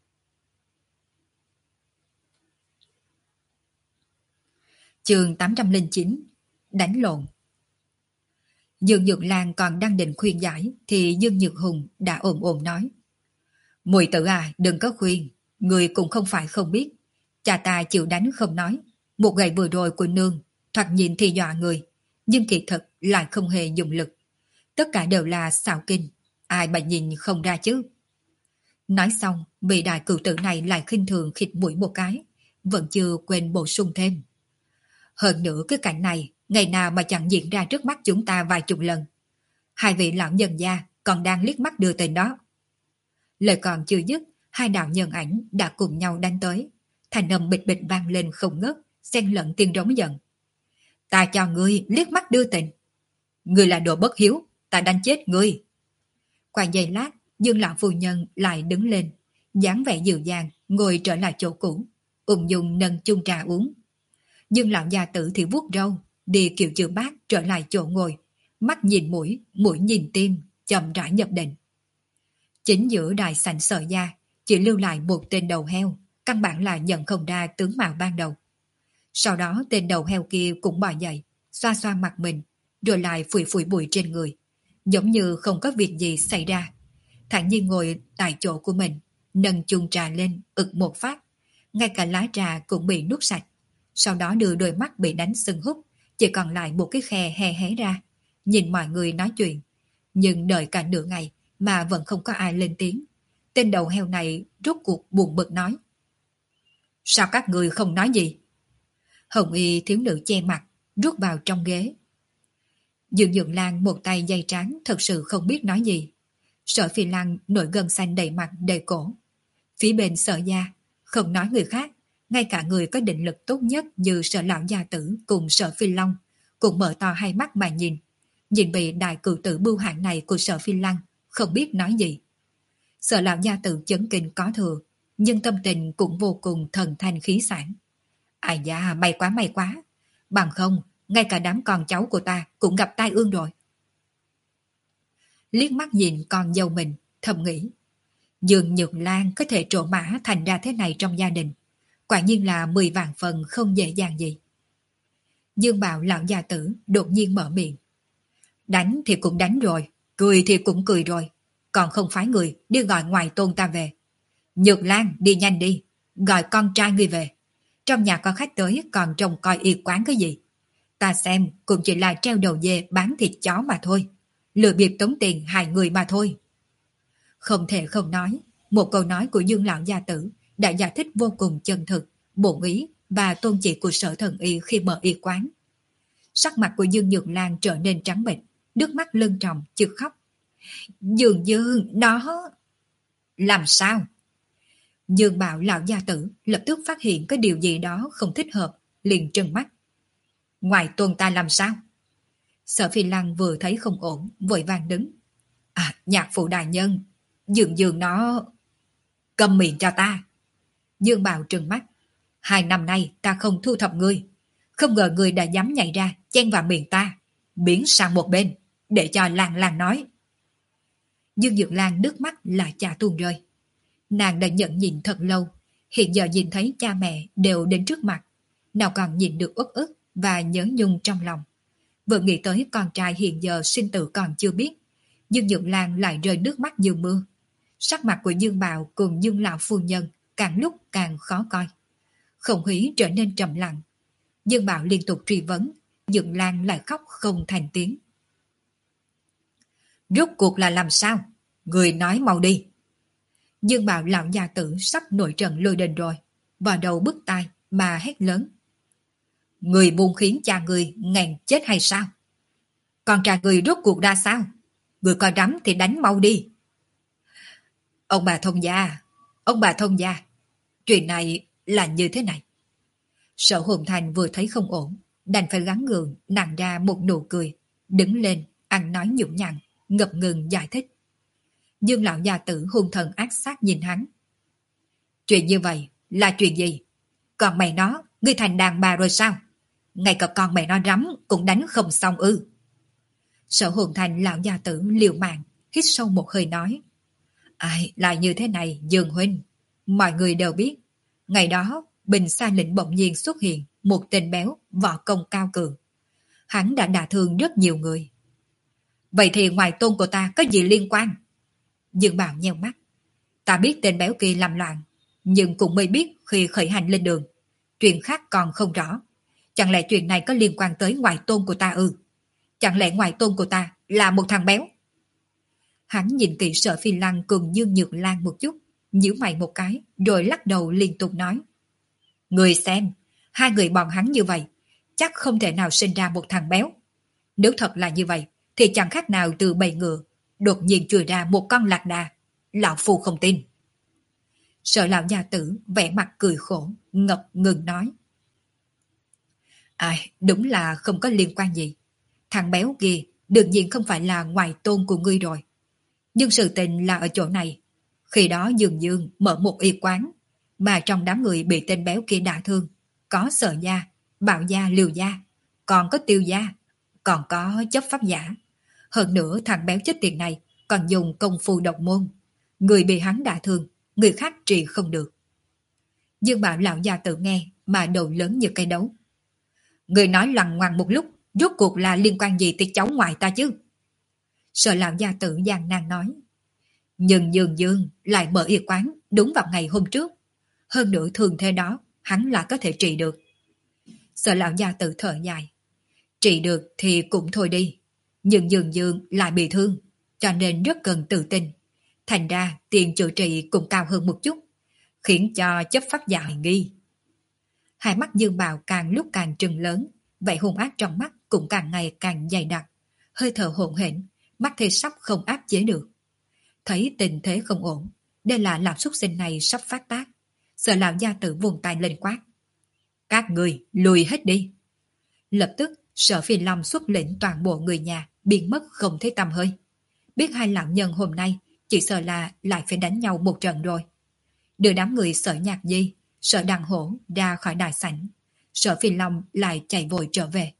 Chương tám trăm lẻ chín. Đánh lộn. Dương Nhược Lan còn đang định khuyên giải, thì Dương Nhược Hùng đã ồm ồm nói. Mùi tử à, đừng có khuyên, người cũng không phải không biết. Cha ta chịu đánh không nói, một gậy vừa rồi của nương, thoạt nhìn thì dọa người, nhưng kỳ thực lại không hề dùng lực. Tất cả đều là xạo kinh, ai mà nhìn không ra chứ. Nói xong, vị đại cửu tử này lại khinh thường khịt mũi một cái, vẫn chưa quên bổ sung thêm. Hơn nữa cái cảnh này, ngày nào mà chẳng diễn ra trước mắt chúng ta vài chục lần. Hai vị lão nhân gia còn đang liếc mắt đưa tên đó. Lời còn chưa dứt, hai đạo nhân ảnh đã cùng nhau đánh tới. Thành âm bịch bịch vang lên không ngớt, xen lẫn tiếng rống giận. Ta cho ngươi liếc mắt đưa tình. Ngươi là đồ bất hiếu, ta đánh chết ngươi. Qua giây lát, Dương lão phu nhân lại đứng lên, dáng vẻ dịu dàng, ngồi trở lại chỗ cũ, ung dung nâng chung trà uống. Dương lão gia tử thì vuốt râu, đi kiểu chữ bát trở lại chỗ ngồi, mắt nhìn mũi, mũi nhìn tim, chậm rãi nhập định. Chính giữa đại sảnh Sở gia, chỉ lưu lại một tên đầu heo, căn bản là nhận không ra tướng mạo ban đầu. Sau đó tên đầu heo kia cũng bò dậy, xoa xoa mặt mình, rồi lại phủi phủi bụi trên người, giống như không có việc gì xảy ra. thản nhiên ngồi tại chỗ của mình, nâng chung trà lên, ực một phát. Ngay cả lá trà cũng bị nuốt sạch. Sau đó đưa đôi mắt bị đánh sưng húp, chỉ còn lại một cái khe hé hé ra, nhìn mọi người nói chuyện. Nhưng đợi cả nửa ngày mà vẫn không có ai lên tiếng. Tên đầu heo này rốt cuộc buồn bực nói: sao các người không nói gì? Hồng y thiếu nữ che mặt, rút vào trong ghế. Dương Dượng Lan một tay dây trán, thật sự không biết nói gì. Sở Phi Lăng nổi gân xanh đầy mặt đầy cổ. Phía bên Sở gia, không nói người khác, ngay cả người có định lực tốt nhất như Sở lão gia tử cùng Sở Phi Long cũng mở to hai mắt mà nhìn. Nhìn bị đại cử tử bưu hạng này của Sở Phi Lăng, không biết nói gì. Sở lão gia tử chấn kinh có thừa, nhưng tâm tình cũng vô cùng thần thanh khí sản. Ai da, may quá may quá. Bằng không, ngay cả đám con cháu của ta cũng gặp tai ương rồi. Liếc mắt nhìn con dâu mình, thầm nghĩ. Dương Nhược Lan có thể trổ mã thành ra thế này trong gia đình. Quả nhiên là mười vạn phần không dễ dàng gì. Dương Bảo lão gia tử đột nhiên mở miệng. Đánh thì cũng đánh rồi, cười thì cũng cười rồi. Còn không phải người đi gọi ngoài tôn ta về. Nhược Lan đi nhanh đi, gọi con trai ngươi về. Trong nhà có khách tới còn trông coi y quán cái gì. Ta xem cũng chỉ là treo đầu dê bán thịt chó mà thôi. Lừa bịp tống tiền hại người mà thôi. Không thể không nói, một câu nói của Dương lão gia tử đã giải thích vô cùng chân thực, bổn ý và tôn chỉ của Sở Thần Y khi mở y quán. Sắc mặt của Dương Nhược Lan trở nên trắng bệch, nước mắt lưng tròng chực khóc. Dương Dương, nó... Làm sao? Dương Bảo lão gia tử lập tức phát hiện có điều gì đó không thích hợp, liền trừng mắt. Ngoài tôn ta làm sao? Sở Phi Lăng vừa thấy không ổn, vội vàng đứng. À, nhạc phụ đại nhân, Dương Dương nó... Câm miệng cho ta. Dương Bảo trừng mắt. Hai năm nay ta không thu thập ngươi. Không ngờ ngươi đã dám nhảy ra, chen vào miệng ta. Biến sang một bên, để cho Lan Lan nói. Dương Dược Lan nước mắt là cha tuôn rơi. Nàng đã nhận nhìn thật lâu, hiện giờ nhìn thấy cha mẹ đều đến trước mặt. Nào còn nhìn được uất ức và nhớ nhung trong lòng. Vừa nghĩ tới con trai hiện giờ sinh tử còn chưa biết, Dương Dược Lan lại rơi nước mắt như mưa. Sắc mặt của Dương Bào cùng Dương lão phu nhân càng lúc càng khó coi. Không khí trở nên trầm lặng. Dương Bào liên tục truy vấn, Dược Lan lại khóc không thành tiếng. Rốt cuộc là làm sao? Người nói mau đi. Dương Bào lão gia tử sắp nổi trận lôi đình rồi, vào đầu bứt tai mà hét lớn. Người buông khiến cha người ngàn chết hay sao? Con trai người rốt cuộc ra sao? Người coi rắm thì đánh mau đi. Ông bà thông gia, ông bà thông gia, chuyện này là như thế này. Sở Hồn Thành vừa thấy không ổn, đành phải gắng gượng nặn ra một nụ cười, đứng lên, ăn nói nhũng nhặn, ngập ngừng giải thích. Dương lão gia tử hung thần ác sát nhìn hắn. Chuyện như vậy là chuyện gì? Còn mày nó, ngươi thành đàn bà rồi sao? Ngay cả con mẹ nó rắm cũng đánh không xong ư? Sở Hồn Thành lão gia tử liều mạng, hít sâu một hơi nói. Ai lại như thế này Dương huynh? Mọi người đều biết, ngày đó Bình Sa Lĩnh bỗng nhiên xuất hiện một tên béo võ công cao cường. Hắn đã đả thương rất nhiều người. Vậy thì ngoài tôn của ta có gì liên quan? Dương Bảo nheo mắt. Ta biết tên béo kia làm loạn, nhưng cũng mới biết khi khởi hành lên đường. Chuyện khác còn không rõ. Chẳng lẽ chuyện này có liên quan tới ngoại tôn của ta ư? Chẳng lẽ ngoại tôn của ta là một thằng béo? Hắn nhìn kỹ Sở Phi Lăng cùng Dương Nhược Lan một chút, nhíu mày một cái, rồi lắc đầu liên tục nói. Người xem, hai người bọn hắn như vậy, chắc không thể nào sinh ra một thằng béo. Nếu thật là như vậy, thì chẳng khác nào từ bầy ngựa, đột nhiên chui ra một con lạc đà. Lão phu không tin. Sở lão gia tử vẻ mặt cười khổ, ngập ngừng nói. Ai, đúng là không có liên quan gì. Thằng béo kia đương nhiên không phải là ngoại tôn của ngươi rồi. Nhưng sự tình là ở chỗ này. Khi đó Dương Dương mở một y quán, mà trong đám người bị tên béo kia đả thương, có Sở gia, Bảo gia, Liêu gia, còn có Tiêu gia, còn có chấp pháp giả. Hơn nữa thằng béo chết tiệt này còn dùng công phu độc môn. Người bị hắn đả thương, người khác trị không được. Dương Bảo lão gia tự nghe mà đầu lớn như cây đấu. Người nói lằng ngoằng một lúc, rốt cuộc là liên quan gì tới cháu ngoại ta chứ? Sở lão gia tử gian nan nói. Nhưng Dương Dương lại mở y quán đúng vào ngày hôm trước. Hơn nữa thường thế đó, hắn là có thể trị được. Sợ lão gia tự thở dài. Trị được thì cũng thôi đi. Nhưng Dương Dương lại bị thương, cho nên rất cần tự tin. Thành ra tiền chữa trị cũng cao hơn một chút, khiến cho chấp pháp giả hoài nghi. Hai mắt Dương Bào càng lúc càng trừng lớn, vậy hung ác trong mắt cũng càng ngày càng dày đặc, hơi thở hỗn hển, mắt thì sắp không áp chế được. Thấy tình thế không ổn, đây là làm súc sinh này sắp phát tác, sợ lão gia tử vùng tay lên quát. Các người lùi hết đi. Lập tức Sở Phi Long xuất lĩnh toàn bộ người nhà biến mất không thấy tăm hơi. Biết hai lão nhân hôm nay chỉ sợ là lại phải đánh nhau một trận rồi. Đưa đám người Sở Nhạc Di, Sở Đằng Hổ ra khỏi đại sảnh, Sở Phi Long lại chạy vội trở về.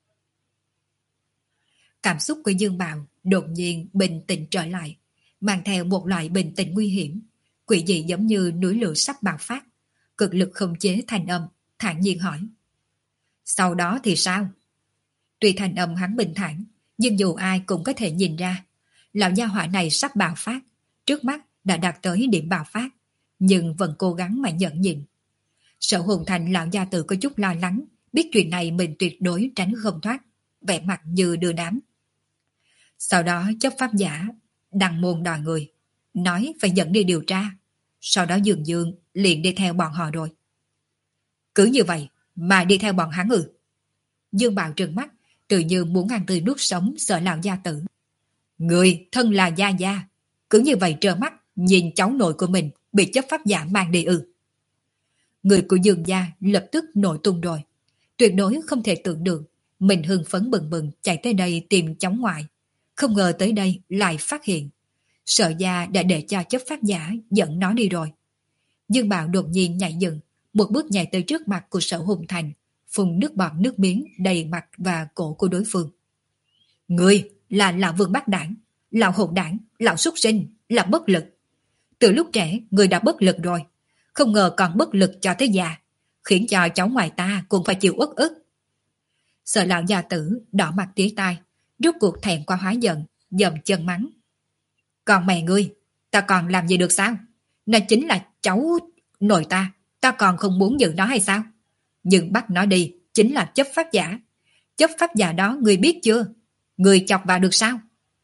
Cảm xúc của Dương Bào đột nhiên bình tĩnh trở lại, mang theo một loại bình tĩnh nguy hiểm, quỷ dị giống như núi lửa sắp bạo phát, cực lực khống chế thanh âm, thản nhiên hỏi. Sau đó thì sao? Tuy thanh âm hắn bình thản, nhưng dù ai cũng có thể nhìn ra, lão gia hỏa này sắp bạo phát, trước mắt đã đạt tới điểm bạo phát, nhưng vẫn cố gắng mà nhẫn nhịn. Sở Hồn Thành lão gia tử có chút lo lắng, biết chuyện này mình tuyệt đối tránh không thoát, vẻ mặt như đưa đám. Sau đó chấp pháp giả đăng môn đòi người, nói phải dẫn đi điều tra. Sau đó Dương Dương liền đi theo bọn họ rồi. Cứ như vậy mà đi theo bọn hắn ư? Dương Bào trừng mắt, tự như muốn ăn tươi nuốt sống sợ lão gia tử. Người thân là gia gia, cứ như vậy trơ mắt nhìn cháu nội của mình bị chấp pháp giả mang đi ư? Người của Dương gia lập tức nổi tung rồi, tuyệt đối không thể tưởng được mình hưng phấn bừng bừng chạy tới đây tìm cháu ngoại, không ngờ tới đây lại phát hiện Sở gia đã để cho chấp pháp giả dẫn nó đi rồi. Dương Bào đột nhiên nhảy dựng, một bước nhảy tới trước mặt của Sở Hùng Thành, phun nước bọt nước miếng đầy mặt và cổ của đối phương. Người là lão vương bát đảng, lão hỗn đảng, lão súc sinh, là bất lực. Từ lúc trẻ người đã bất lực rồi, không ngờ còn bất lực cho tới già, khiến cho cháu ngoài ta cũng phải chịu uất ức. Sở lão gia tử đỏ mặt tía tai, rốt cuộc thẹn qua hóa giận, dầm chân mắng. Còn mẹ ngươi, ta còn làm gì được sao? Nó chính là cháu nội ta, ta còn không muốn giữ nó hay sao? Nhưng bắt nó đi chính là chấp pháp giả. Chấp pháp giả đó ngươi biết chưa? Ngươi chọc vào được sao?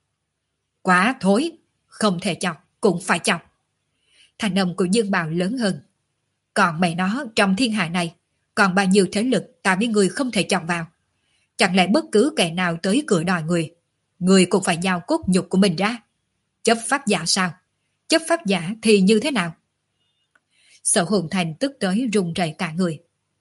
Quá thối, không thể chọc, cũng phải chọc. Thành âm của Dương Bào lớn hơn. Còn mẹ nó trong thiên hạ này, còn bao nhiêu thế lực ta biết ngươi không thể chọc vào. Chẳng lẽ bất cứ kẻ nào tới cửa đòi người, người cũng phải giao cốt nhục của mình ra. Chấp pháp giả sao? Chấp pháp giả thì như thế nào? Sở Hồn Thành tức tới run rẩy cả người.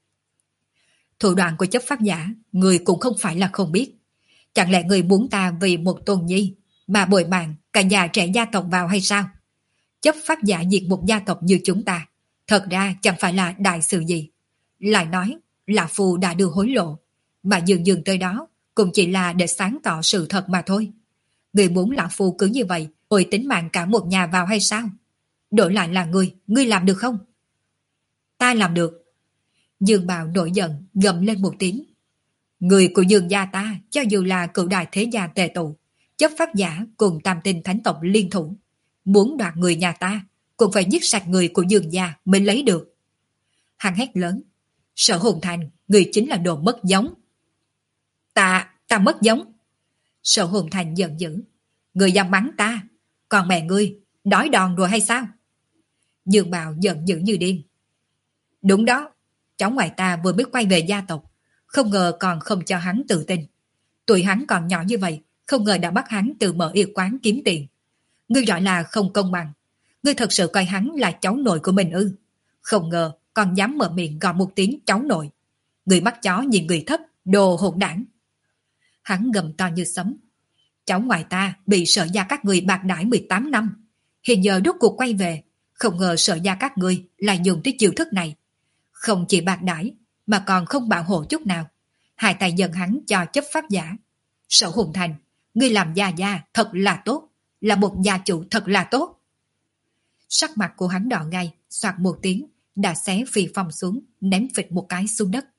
Thủ đoạn của chấp pháp giả, người cũng không phải là không biết. Chẳng lẽ người muốn ta vì một tôn nhi mà bồi bàn cả nhà trẻ gia tộc vào hay sao? Chấp pháp giả diệt một gia tộc như chúng ta, thật ra chẳng phải là đại sự gì. Lại nói, là Phu đã đưa hối lộ, mà dường dường tới đó cũng chỉ là để sáng tỏ sự thật mà thôi. Người muốn Lão Phu cứ như vậy hồi tính mạng cả một nhà vào hay sao? Đổi lại là ngươi, ngươi làm được không? Ta làm được. Dương Bào nổi giận, gầm lên một tiếng. Người của Dương gia ta, cho dù là cựu đại thế gia tề tụ, chấp pháp giả cùng tam tinh thánh tộc liên thủ, muốn đoạt người nhà ta, cũng phải giết sạch người của Dương gia mới lấy được. Hắn hét lớn. Sở Hồn Thành, người chính là đồ mất giống. Ta, ta mất giống. Sở Hồn Thành giận dữ. Người dám mắng ta, còn mẹ ngươi, đói đòn rồi hay sao? Dương Bào giận dữ như điên. Đúng đó, cháu ngoại ta vừa mới quay về gia tộc, không ngờ còn không cho hắn tự tin. Tuổi hắn còn nhỏ như vậy, không ngờ đã bắt hắn từ mở y quán kiếm tiền. Ngươi rõ là không công bằng. Ngươi thật sự coi hắn là cháu nội của mình ư? Không ngờ còn dám mở miệng gọi một tiếng cháu nội. Người mắt chó nhìn người thấp, đồ hỗn đảng. Hắn gầm to như sấm. Cháu ngoại ta bị Sở gia các người bạc đãi mười tám năm. Hiện giờ rốt cuộc quay về, không ngờ Sở gia các người lại dùng tới chiêu thức này. Không chỉ bạc đãi, mà còn không bảo hộ chút nào. Hai tay dần hắn cho chấp pháp giả. Sở Hùng Thành, ngươi làm gia gia thật là tốt, là một gia chủ thật là tốt. Sắc mặt của hắn đỏ ngay, soạt một tiếng, đã xé phi phong xuống, ném phịch một cái xuống đất.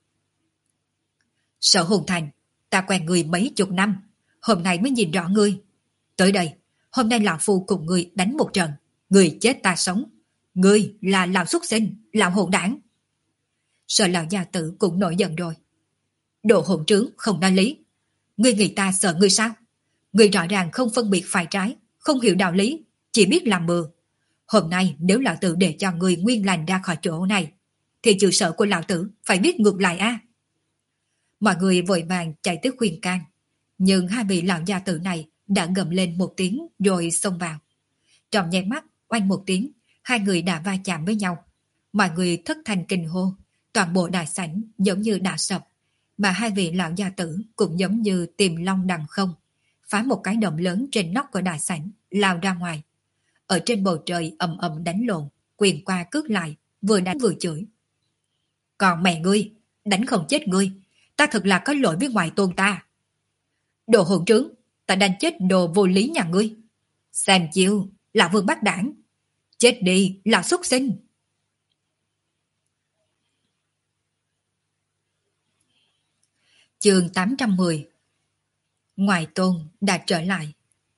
Sở Hùng Thành, ta quen người mấy chục năm, hôm nay mới nhìn rõ ngươi. Tới đây, Hôm nay lão phu cùng người đánh một trận, người chết ta sống. Ngươi là lão xuất sinh, lão hỗn đảng. Sợ lão gia tử cũng nổi giận rồi. Đồ hỗn trướng không nói lý. Ngươi nghĩ ta sợ ngươi sao? Ngươi rõ ràng không phân biệt phải trái, không hiểu đạo lý, chỉ biết làm bừa. Hôm nay nếu lão tử để cho ngươi nguyên lành ra khỏi chỗ này, thì chữ sợ của lão tử phải biết ngược lại a. À? Mọi người vội vàng chạy tới khuyên can, nhưng hai vị lão gia tử này đã gầm lên một tiếng rồi xông vào. Trong nháy mắt, oanh một tiếng, hai người đã va chạm với nhau. Mọi người thất thanh kinh hô, toàn bộ đại sảnh giống như đã sập, mà hai vị lão gia tử cũng giống như tìm long đằng không, phá một cái động lớn trên nóc của đại sảnh, lao ra ngoài. Ở trên bầu trời ầm ầm đánh lộn, quyền qua cước lại, vừa đánh vừa chửi. Còn mẹ ngươi, đánh không chết ngươi, ta thật là có lỗi với ngoại tôn ta. Đồ hỗn trướng, ta đánh chết đồ vô lý nhà ngươi. Xem chiêu, lão vương bắt đảng. Chết đi, lão xuất sinh. Chương tám trăm mười. Ngoại tôn đã trở lại.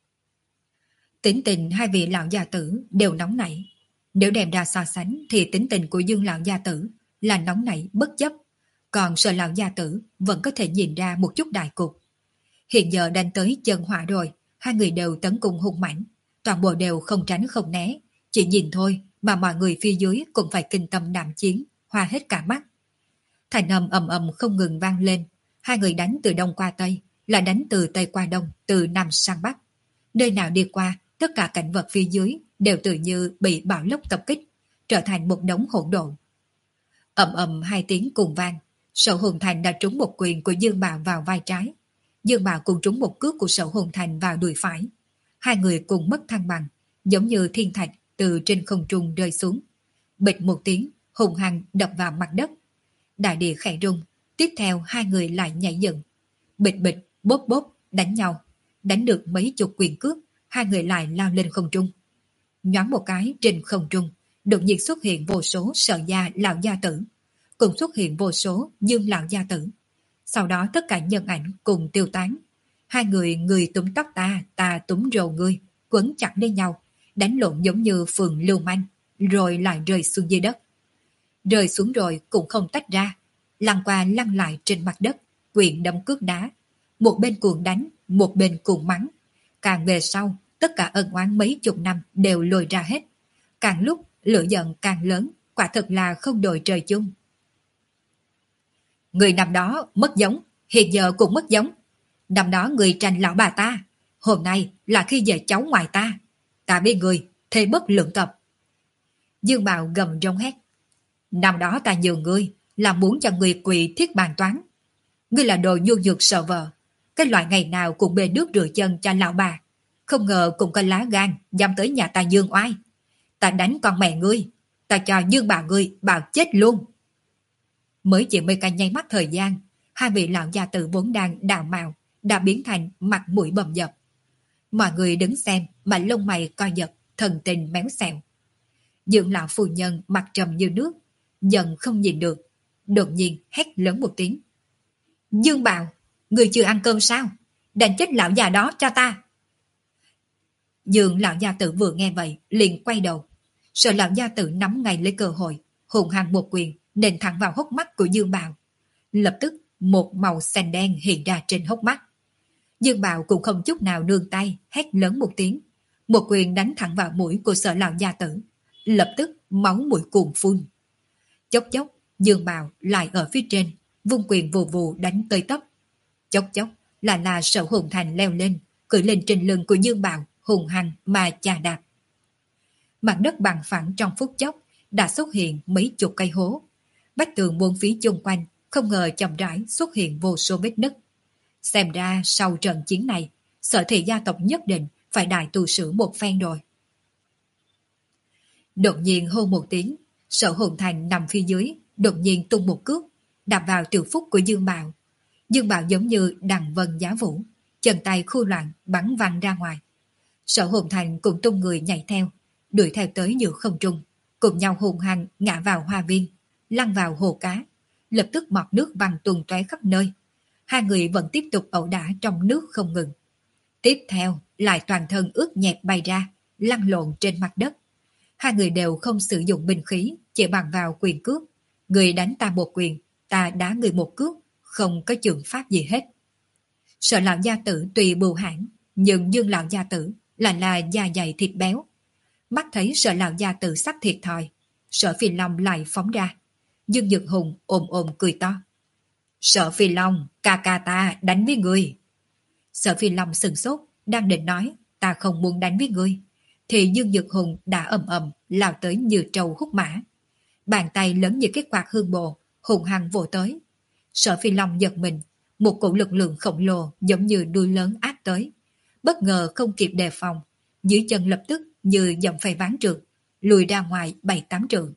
Tính tình hai vị lão gia tử đều nóng nảy. Nếu đem ra so sánh thì tính tình của Dương lão gia tử là nóng nảy bất chấp, còn Sở lão gia tử vẫn có thể nhìn ra một chút đại cục. Hiện giờ đang tới chân hỏa rồi, hai người đều tấn công hung mãnh, toàn bộ đều không tránh không né, chỉ nhìn thôi mà mọi người phía dưới cũng phải kinh tâm đảm chiến, hoa hết cả mắt. Thành âm ầm ầm không ngừng vang lên, hai người đánh từ đông qua tây, là đánh từ tây qua đông, từ nam sang bắc. Nơi nào đi qua, tất cả cảnh vật phía dưới đều tự như bị bão lốc tập kích, trở thành một đống hỗn độn. Ầm ầm hai tiếng cùng vang, Sở Hồn Thành đã trúng một quyền của Dương Bào vào vai trái, Dương Bào cùng trúng một cước của Sở Hồn Thành vào đùi phải. Hai người cùng mất thăng bằng, giống như thiên thạch từ trên không trung rơi xuống. Bịch một tiếng, hùng hăng đập vào mặt đất. Đại địa khẽ rung, tiếp theo hai người lại nhảy dựng. Bịch bịch, bốp bốp, đánh nhau. Đánh được mấy chục quyền cước, hai người lại lao lên không trung. Nhoáng một cái trên không trung, đột nhiên xuất hiện vô số Sở gia lão gia tử, cùng xuất hiện vô số Dương lão gia tử. Sau đó tất cả nhân ảnh cùng tiêu tán. Hai người người túm tóc ta, ta túm râu ngươi, quấn chặt lên nhau, đánh lộn giống như phường lưu manh, rồi lại rơi xuống dưới đất. Rơi xuống rồi cũng không tách ra, lăn qua lăn lại trên mặt đất, quyền đấm cước đá. Một bên cuồng đánh, một bên cuồng mắng. Càng về sau, tất cả ân oán mấy chục năm đều lôi ra hết. Càng lúc, lửa giận càng lớn, quả thật là không đội trời chung. Người năm đó mất giống, hiện giờ cũng mất giống. Năm đó người tranh lão bà ta, hôm nay là khi về cháu ngoài ta. Ta biết người, thề bất lượng tập. Dương Bào gầm rống hét. Năm đó ta nhường ngươi, là muốn cho người quỳ thiết bàn toán. Ngươi là đồ nhu nhược sợ vợ, cái loại ngày nào cũng bê nước rửa chân cho lão bà. Không ngờ cũng có lá gan, dám tới nhà ta dương oai. Ta đánh con mẹ ngươi, ta cho Dương bà ngươi bào chết luôn. Mới chỉ mấy cái nháy mắt thời gian, hai vị lão gia tử vốn đang đào màu đã biến thành mặt mũi bầm dập. Mọi người đứng xem mà lông mày co giật, thần tình méo xẹo. Dương lão phu nhân mặt trầm như nước, dần không nhìn được, đột nhiên hét lớn một tiếng. Dương Bào, người chưa ăn cơm sao? Đánh chết lão già đó cho ta. Dương lão gia tử vừa nghe vậy liền quay đầu, sợ lão gia tử nắm ngay lấy cơ hội, hùng hăng một quyền nện thẳng vào hốc mắt của Dương Bào. Lập tức một màu xanh đen hiện ra trên hốc mắt. Dương Bào cũng không chút nào nương tay, hét lớn một tiếng, một quyền đánh thẳng vào mũi của Sở lão gia tử. Lập tức máu mũi cuồn phun. Chốc chốc Dương Bào lại ở phía trên, vung quyền vù vù đánh tới tấp. Chốc chốc là là Sở Hồn Thành leo lên, cưỡi lên trên lưng của Dương Bào, hùng hăng mà chà đạp. Mặt đất bằng phẳng trong phút chốc đã xuất hiện mấy chục cây hố. Vách tường bốn phía chung quanh không ngờ chậm rãi xuất hiện vô số vết nứt. Xem ra sau trận chiến này, Sở thị gia tộc nhất định phải đại tu sửa một phen rồi. Đột nhiên hô một tiếng, Sở Hồn Thành nằm phía dưới, đột nhiên tung một cước, đạp vào tiểu phúc của Dương Bào. Dương Bào giống như đằng vân giá vũ, chân tay khu loạn bắn văng ra ngoài. Sở Hồn Thành cùng tung người nhảy theo, đuổi theo tới giữa không trung, cùng nhau hùng hăng ngã vào hoa viên, lăn vào hồ cá, lập tức mọt nước văng tuôn tóe khắp nơi. Hai người vẫn tiếp tục ẩu đả trong nước không ngừng. Tiếp theo lại toàn thân ướt nhẹp bay ra, lăn lộn trên mặt đất. Hai người đều không sử dụng binh khí, chỉ bằng vào quyền cước. Người đánh ta một quyền, ta đá người một cước, không có trường pháp gì hết. Sợ lão gia tử tùy bưu hãn, nhưng Dương lão gia tử là là da dày thịt béo. Mắt thấy sợ lão gia tử sắp thiệt thòi, Sở Phi Long lại phóng ra. Dương Dực Hùng ôm ôm cười to. Sở Phi Long, ca ca ta đánh với người. Sở Phi Long sừng sốt, đang định nói ta không muốn đánh với người, thì Dương Dực Hùng đã ầm ầm lao tới như trâu hút mã. Bàn tay lớn như cái quạt hương bồ, hùng hăng vồ tới. Sở Phi Long giật mình, một cỗ lực lượng khổng lồ giống như đuôi lớn áp tới. Bất ngờ không kịp đề phòng, dưới chân lập tức như dậm phây ván trượt, lùi ra ngoài bảy tám trượng.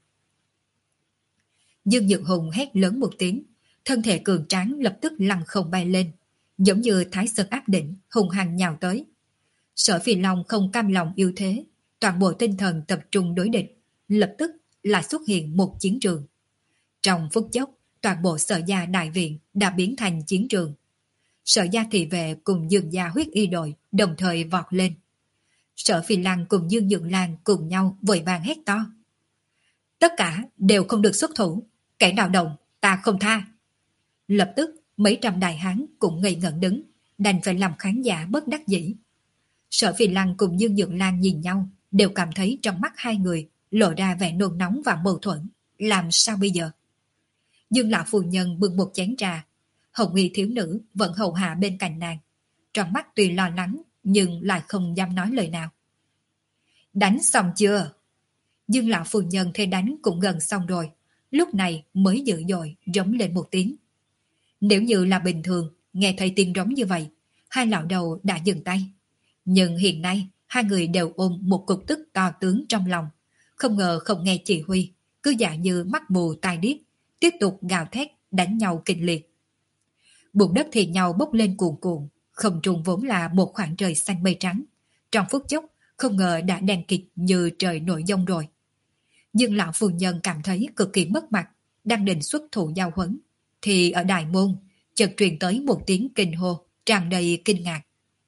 Dương Dực Hùng hét lớn một tiếng, thân thể cường tráng lập tức lăn không bay lên, giống như Thái Sơn áp đỉnh, hùng hăng nhào tới. Sở Phi Long không cam lòng yếu thế, toàn bộ tinh thần tập trung đối địch, lập tức là xuất hiện một chiến trường. Trong phút chốc, toàn bộ Sở gia đại viện đã biến thành chiến trường. Sở gia thị vệ cùng Dương gia huyết y đội đồng thời vọt lên. Sở Phi Lăng cùng Dương Dượng Lan cùng nhau vội vàng hét to. Tất cả đều không được xuất thủ, kẻ nào động ta không tha. Lập tức mấy trăm đại hán cũng ngây ngẩn đứng, đành phải làm khán giả bất đắc dĩ. Sở Phi Lăng cùng Dương Dượng Lan nhìn nhau, đều cảm thấy trong mắt hai người lộ ra vẻ nôn nóng và mâu thuẫn. Làm sao bây giờ? Dương lão phu nhân bưng một chén trà, Hồng Nghi thiếu nữ vẫn hầu hạ bên cạnh nàng. Trong mắt tuy lo lắng nhưng lại không dám nói lời nào. Đánh xong chưa? Dương lão phu nhân thấy đánh cũng gần xong rồi, lúc này mới dữ dội rống lên một tiếng. Nếu như là bình thường, nghe thấy tiếng rống như vậy, hai lão đầu đã dừng tay. Nhưng hiện nay, hai người đều ôm một cục tức to tướng trong lòng. Không ngờ không nghe chỉ huy, cứ giả như mắt mù tai điếc, tiếp tục gào thét đánh nhau kịch liệt. Bụng đất thì nhau bốc lên cuồn cuộn, không trung vốn là một khoảng trời xanh mây trắng. Trong phút chốc, không ngờ đã đen kịt như trời nổi giông rồi. Nhưng lão phu nhân cảm thấy cực kỳ mất mặt, đang định xuất thủ giao huấn, thì ở đại môn chợt truyền tới một tiếng kinh hô tràn đầy kinh ngạc.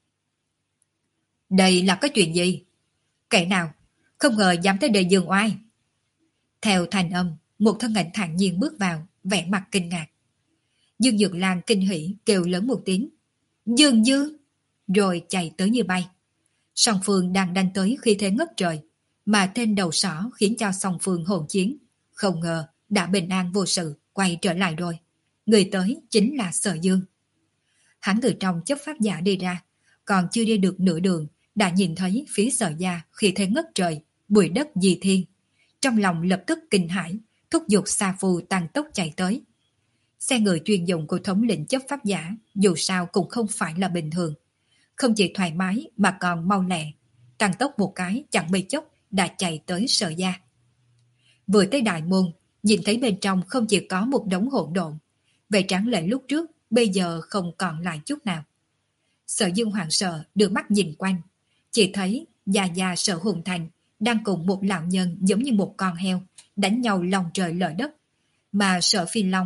Đây là cái chuyện gì? Kẻ nào? Không ngờ dám tới đây dương oai. Theo thành âm, một thân ảnh thản nhiên bước vào, vẻ mặt kinh ngạc. Dương Dược Lan kinh hỉ kêu lớn một tiếng. Dương Dương! Rồi chạy tới như bay. Song Phương đang đánh tới khi thế ngất trời, mà tên đầu sỏ khiến cho Song Phương hỗn chiến. Không ngờ đã bình an vô sự, quay trở lại rồi. Người tới chính là Sở Dương. Hắn từ trong chấp pháp giả đi ra, còn chưa đi được nửa đường, đã nhìn thấy phía Sở gia khi thế ngất trời, bụi đất di thiên. Trong lòng lập tức kinh hãi, thúc giục Sa Phu tăng tốc chạy tới. Xe ngựa chuyên dụng của thống lĩnh chấp pháp giả dù sao cũng không phải là bình thường. Không chỉ thoải mái mà còn mau lẹ, tăng tốc một cái chẳng mấy chốc đã chạy tới Sở gia. Vừa tới đại môn, nhìn thấy bên trong không chỉ có một đống hỗn độn, vậy tráng lệ lúc trước bây giờ không còn lại chút nào. Sở Dương hoảng sợ đưa mắt nhìn quanh, chỉ thấy già già Sở Hùng Thành đang cùng một lão nhân giống như một con heo đánh nhau lòng trời lở đất, mà Sở Phi Long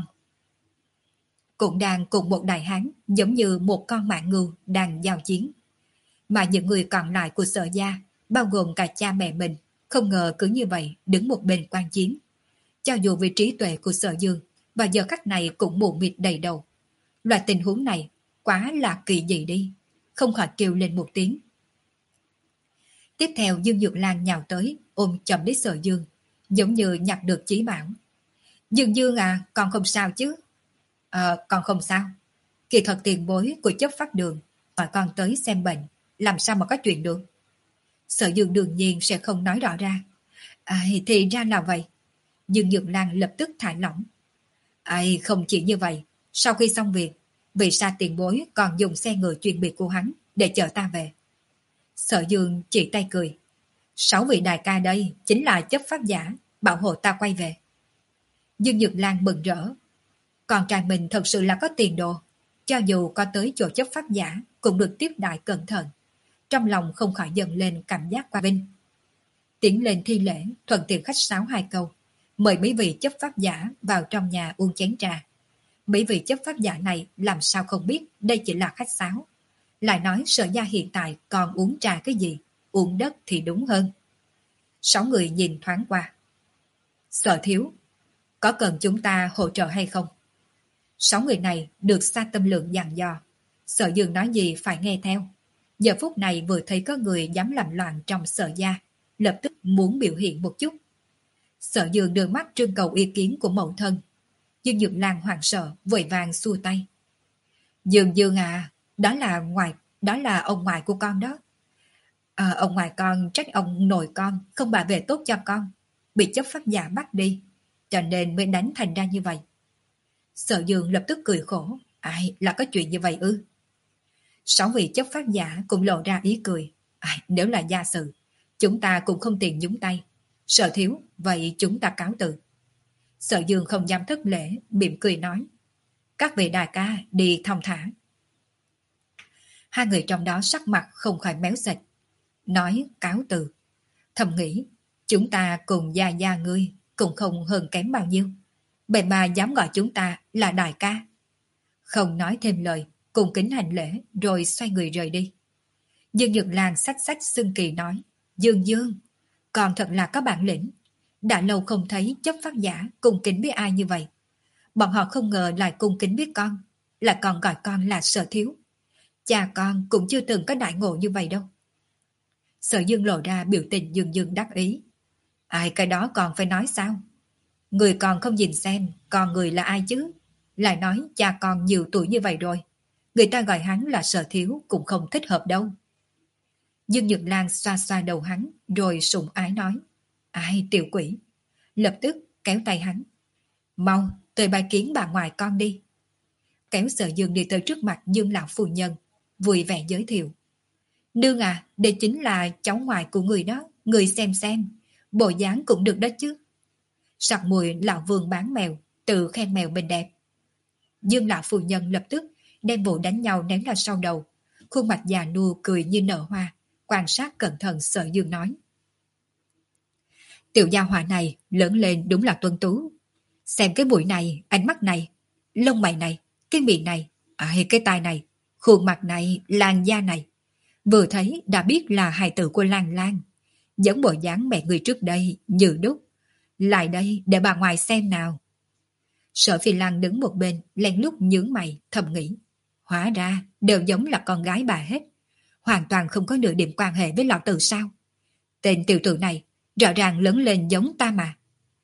cũng đang cùng một đại hán giống như một con mãng ngưu đang giao chiến. Mà những người còn lại của Sở gia, bao gồm cả cha mẹ mình, không ngờ cứ như vậy đứng một bên quan chiến. Cho dù vì trí tuệ của Sở Dương, và giờ khắc này cũng mù mịt đầy đầu. Loại tình huống này quá là kỳ dị đi, không khỏi kêu lên một tiếng. Tiếp theo Dương Dược Lan nhào tới, ôm chầm lấy Sở Dương, giống như nhặt được chí bảo. Dương Dương à, con không sao chứ? Ờ, con không sao. Kỳ thật tiền bối của chấp pháp đường, hỏi con tới xem bệnh, làm sao mà có chuyện được? Sở Dương đương nhiên sẽ không nói rõ ra. À, thì ra là vậy. Dương Dược Lan lập tức thả lỏng. Ai không chỉ như vậy, sau khi xong việc, vì sao tiền bối còn dùng xe ngựa chuyên biệt của hắn để chở ta về? Sở Dương chỉ tay cười. Sáu vị đại ca đây chính là chấp pháp giả, bảo hộ ta quay về. Dương Dược Lan mừng rỡ. Con trai mình thật sự là có tiền đồ, cho dù có tới chỗ chấp pháp giả cũng được tiếp đại cẩn thận. Trong lòng không khỏi dần lên cảm giác qua vinh. Tiến lên thi lễ, thuận tiện khách sáo hai câu, mời mấy vị chấp pháp giả vào trong nhà uống chén trà. Mấy vị chấp pháp giả này làm sao không biết đây chỉ là khách sáo. lại nói Sở gia hiện tại còn uống trà cái gì, uống đất thì đúng hơn. Sáu người nhìn thoáng qua. Sở thiếu, có cần chúng ta hỗ trợ hay không? Sáu người này được Sa Tâm Lượng dặn dò, Sở Dương nói gì phải nghe theo. Giờ phút này vừa thấy có người dám làm loạn trong Sở gia, lập tức muốn biểu hiện một chút. Sở Dương đưa mắt trưng cầu ý kiến của mẫu thân. Dương Dược Lan hoảng sợ, vội vàng xua tay. Dương Dương à, đó là ngoại, đó là ông ngoại của con đó. À, ông ngoại con trách ông nội con không bảo vệ tốt cho con, bị chấp pháp giả bắt đi, cho nên mới đánh thành ra như vậy. Sở Dương lập tức cười khổ. Ai, là có chuyện như vậy ư? Sáu vị chấp pháp giả cũng lộ ra ý cười. Ai, nếu là gia sự, chúng ta cũng không tiện nhúng tay. Sở thiếu, vậy chúng ta cáo từ. Sở Dương không dám thất lễ, mỉm cười nói. Các vị đại ca đi thong thả. Hai người trong đó sắc mặt không khỏi méo sệt, nói cáo từ. Thầm nghĩ, chúng ta cùng gia gia ngươi cũng không hơn kém bao nhiêu, vậy mà dám gọi chúng ta là đại ca. Không nói thêm lời, cùng kính hành lễ rồi xoay người rời đi. Dương Nhược Lan xách xách xưng kỳ nói, Dương Dương, còn thật là có bản lĩnh. Đã lâu không thấy chấp pháp giả cung kính với ai như vậy. Bọn họ không ngờ lại cung kính biết con, lại còn gọi con là Sở thiếu. Cha con cũng chưa từng có đại ngộ như vậy đâu. Sở Dương lộ ra biểu tình dương dương đắc ý. Ai cái đó còn phải nói sao? Người còn không nhìn xem con người là ai chứ? Lại nói cha con nhiều tuổi như vậy rồi, người ta gọi hắn là Sở thiếu cũng không thích hợp đâu. Dương Nhược Lan xoa xoa đầu hắn rồi sủng ái nói. Ai tiểu quỷ? Lập tức kéo tay hắn. Mau tới bài kiến bà ngoại con đi. Kéo Sở Dương đi tới trước mặt Dương lão phu nhân, vui vẻ giới thiệu. Nương à, đây chính là cháu ngoại của người đó, người xem xem, bộ dáng cũng được đó chứ. Sặc mùi lão vương bán mèo, tự khen mèo bên đẹp. Dương lão phu nhân lập tức đem vụ đánh nhau ném ra sau đầu, khuôn mặt già nua cười như nở hoa, quan sát cẩn thận Sở Dương nói. Tiểu gia hỏa này lớn lên đúng là tuân tú. Xem cái mũi này, ánh mắt này, lông mày này, cái miệng này, à, cái tai này, khuôn mặt này, làn da này. Vừa thấy đã biết là hài tử của Lan Lan, giống bộ dáng mẹ người trước đây như đúc. Lại đây để bà ngoại xem nào. Sở Phi Lan đứng một bên len lút nhướng mày thầm nghĩ. Hóa ra đều giống là con gái bà hết, hoàn toàn không có nửa điểm quan hệ với lão tử sao? Tên tiểu tử này rõ ràng lớn lên giống ta mà.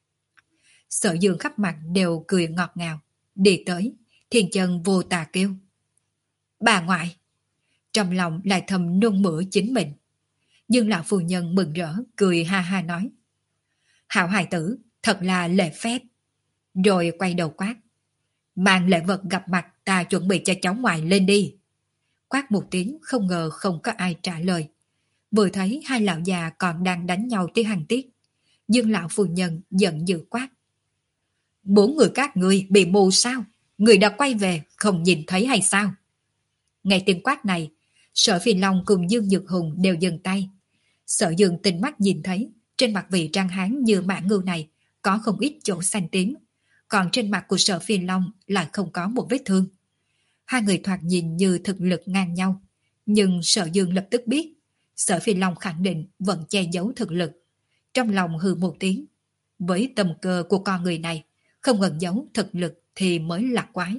Sở Dương khắp mặt đều cười ngọt ngào, đi tới, thiên chân vô tà kêu. Bà ngoại! Trong lòng lại thầm nôn mửa chính mình. Nhưng lão phu nhân mừng rỡ, cười ha ha nói. Hảo hài tử, thật là lễ phép. Rồi quay đầu quát. Mang lễ vật gặp mặt ta chuẩn bị cho cháu ngoại lên đi. Quát một tiếng không ngờ không có ai trả lời. Vừa thấy hai lão già còn đang đánh nhau tới hàng tiết. Dương lão phu nhân giận dữ quát. Bốn người các ngươi bị mù sao? Người đã quay về không nhìn thấy hay sao? Nghe tiếng quát này, Sở Phi Long cùng Dương Nhược Hùng đều dừng tay. Sở Dương tinh mắt nhìn thấy trên mặt vị trang hán như mã ngưu này có không ít chỗ xanh tím, còn trên mặt của Sở Phi Long lại không có một vết thương. Hai người thoạt nhìn như thực lực ngang nhau, nhưng Sở Dương lập tức biết Sở Phi Long khẳng định vẫn che giấu thực lực. Trong lòng hừ một tiếng, với tầm cơ của con người này, không ẩn giấu thực lực thì mới là quái.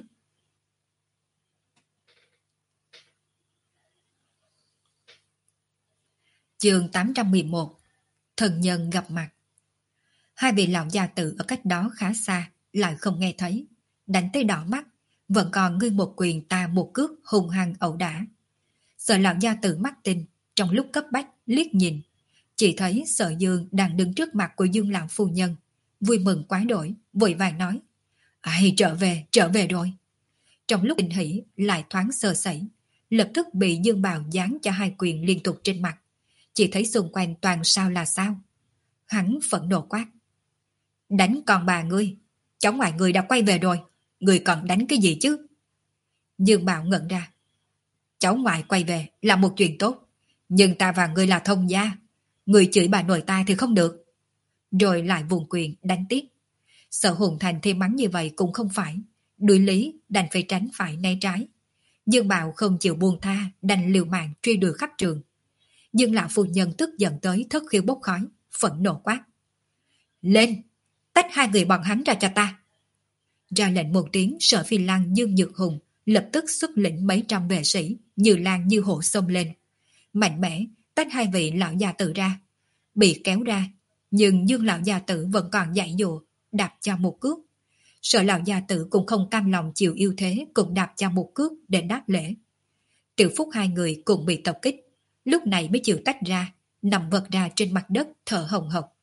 Chương tám trăm mười một. Thần nhân gặp mặt. Hai vị lão gia tử ở cách đó khá xa, lại không nghe thấy, đánh tới đỏ mắt, vẫn còn ngươi một quyền ta một cước hung hăng ẩu đả. Sợ lão gia tử mắt tinh, trong lúc cấp bách liếc nhìn, chỉ thấy Sở Dương đang đứng trước mặt của Dương lão phu nhân, vui mừng quá đổi, vội vàng nói: "Ai trở về, trở về rồi." Trong lúc kinh hỉ lại thoáng sơ sẩy, lập tức bị Dương Bào giáng cho hai quyền liên tục trên mặt, chỉ thấy xung quanh toàn sao là sao. Hắn phẫn nộ quát: "Đánh con bà ngươi, cháu ngoại ngươi đã quay về rồi, ngươi còn đánh cái gì chứ?" Dương Bảo ngẩn ra. Cháu ngoại quay về là một chuyện tốt, nhưng ta và ngươi là thông gia, ngươi chửi bà nội ta thì không được. Rồi lại vùng quyền đánh tiếp. Sở Hùng Thành thêm mắng như vậy cũng không phải, đối lý đành phải tránh phải né trái. Dương Bạo không chịu buông tha, đành liều mạng truy đuổi khắp trường. Dương lão phu nhân tức giận tới thất khiếu bốc khói, phẫn nộ quát: lên, tách hai người bọn hắn ra cho ta. Ra lệnh một tiếng, Sở Phi Lăng Dương Nhược Hùng lập tức xuất lĩnh mấy trăm vệ sĩ như lan như hổ xông lên, mạnh mẽ tách hai vị lão già tử ra. Bị kéo ra, nhưng Dương lão già tử vẫn còn dãy dụa, đạp cho một cước. Sở lão già tử cũng không cam lòng chịu yêu thế, cũng đạp cho một cước để đáp lễ. Tiểu Phúc hai người cùng bị tập kích, lúc này mới chịu tách ra, nằm vật ra trên mặt đất thở hồng hộc.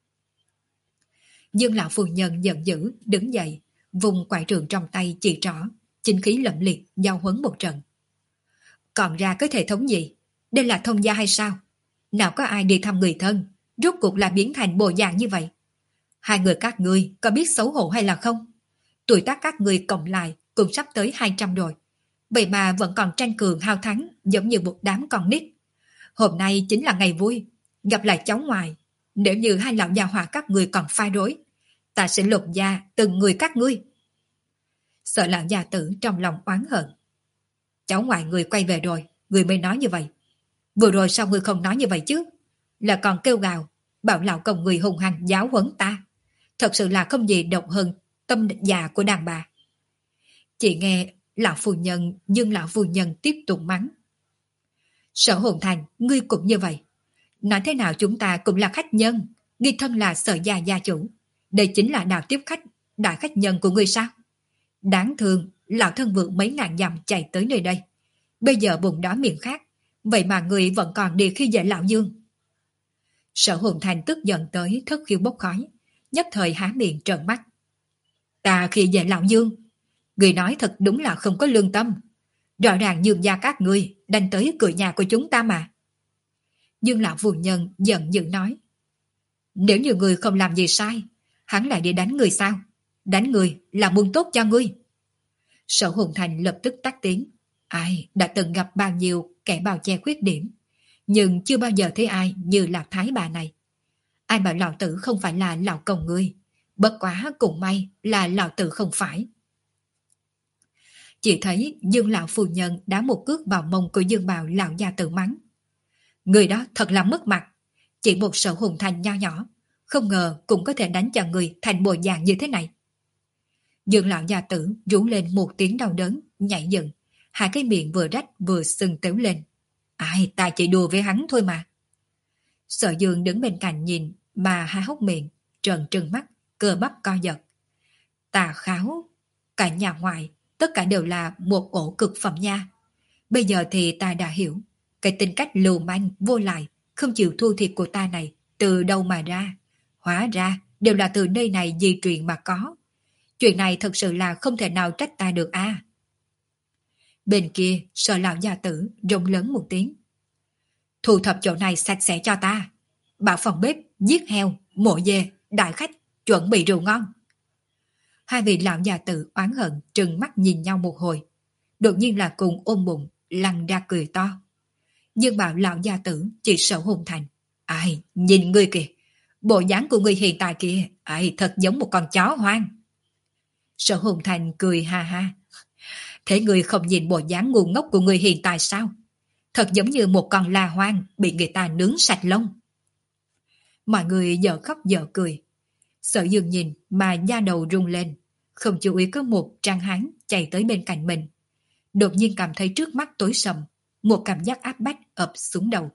Dương lão phu nhân giận dữ đứng dậy, vùng quải trường trong tay chỉ trỏ, chính khí lẫm liệt giao huấn một trận. Còn ra cái thể thống gì? Đây là thông gia hay sao? Nào có ai đi thăm người thân, rốt cuộc là biến thành bộ dạng như vậy? Hai người các ngươi có biết xấu hổ hay là không? Tuổi tác các ngươi cộng lại cũng sắp tới hai trăm rồi, vậy mà vẫn còn tranh cường hao thắng giống như một đám con nít. Hôm nay chính là ngày vui, gặp lại cháu ngoại. Nếu như hai lão già hòa các ngươi còn phai rối, ta sẽ lột da từng người các ngươi. Sợ lão già tử trong lòng oán hận. Cháu ngoại người quay về rồi, người mới nói như vậy. Vừa rồi sao người không nói như vậy chứ? Là còn kêu gào, bảo lão công người hùng hăng giáo huấn ta. Thật sự là không gì độc hơn tâm già của đàn bà. Chỉ nghe lão phu nhân, nhưng lão phu nhân tiếp tục mắng. Sở Hồn Thành, ngươi cũng như vậy. Nói thế nào chúng ta cũng là khách nhân, ngươi thân là Sở gia gia chủ. Đây chính là đạo tiếp khách, đại khách nhân của ngươi sao? Đáng thương, lão thân vượng mấy ngàn dặm chạy tới nơi đây. Bây giờ bụng đói miệng khát, vậy mà ngươi vẫn còn đi khi dễ lão Dương. Sở Hồn Thành tức giận tới thất khiếu bốc khói, nhất thời há miệng trợn mắt. Ta khi dễ lão Dương, người nói thật đúng là không có lương tâm. Rõ ràng Dương gia các ngươi đánh tới cửa nhà của chúng ta mà. Dương lão phu nhân giận dữ nói. Nếu như người không làm gì sai, hắn lại đi đánh người sao? Đánh người là muốn tốt cho ngươi. Sở Hồn Thành lập tức tắt tiếng. Ai đã từng gặp bao nhiêu kẻ bào che khuyết điểm, nhưng chưa bao giờ thấy ai như Lạc Thái bà này. Ai bảo lão tử không phải là lão công ngươi, bất quá cũng may là lão tử không phải. Chỉ thấy Dương lão phu nhân đá một cước vào mông của Dương bào lão gia tử mắng. Người đó thật là mất mặt, chỉ một Sở Hồn Thành nho nhỏ, không ngờ cũng có thể đánh cho người thành bộ dạng như thế này. Dương lão gia tử rú lên một tiếng đau đớn, nhảy dựng, hai cái miệng vừa rách vừa sưng tếu lên. Ai, ta chỉ đùa với hắn thôi mà. Sở Dương đứng bên cạnh nhìn mà há hốc miệng, trợn trừng mắt, cơ bắp co giật. Tà kháo, cả nhà ngoại, tất cả đều là một ổ cực phẩm nha. Bây giờ thì ta đã hiểu, cái tính cách lưu manh, vô lại, không chịu thua thiệt của ta này, từ đâu mà ra. Hóa ra, đều là từ nơi này di truyền mà có. Chuyện này thật sự là không thể nào trách ta được a. Bên kia, Sở lão gia tử rống lớn một tiếng. Thu thập chỗ này sạch sẽ cho ta. Bảo phòng bếp, giết heo, mổ dê, đại khách, chuẩn bị rượu ngon. Hai vị lão già tử oán hận trừng mắt nhìn nhau một hồi, đột nhiên là cùng ôm bụng lăn ra cười to. Dương bảo lão gia tử chỉ Sở Hồn Thành. Ai, nhìn ngươi kìa, bộ dáng của ngươi hiện tại kìa, ai thật giống một con chó hoang. Sở Hồn Thành cười ha ha. Thế ngươi không nhìn bộ dáng ngu ngốc của ngươi hiện tại sao? Thật giống như một con la hoang bị người ta nướng sạch lông. Mọi người dở khóc dở cười. Sở Dương nhìn mà da đầu rung lên, không chú ý có một trang hán chạy tới bên cạnh mình. Đột nhiên cảm thấy trước mắt tối sầm, một cảm giác áp bách ập xuống đầu.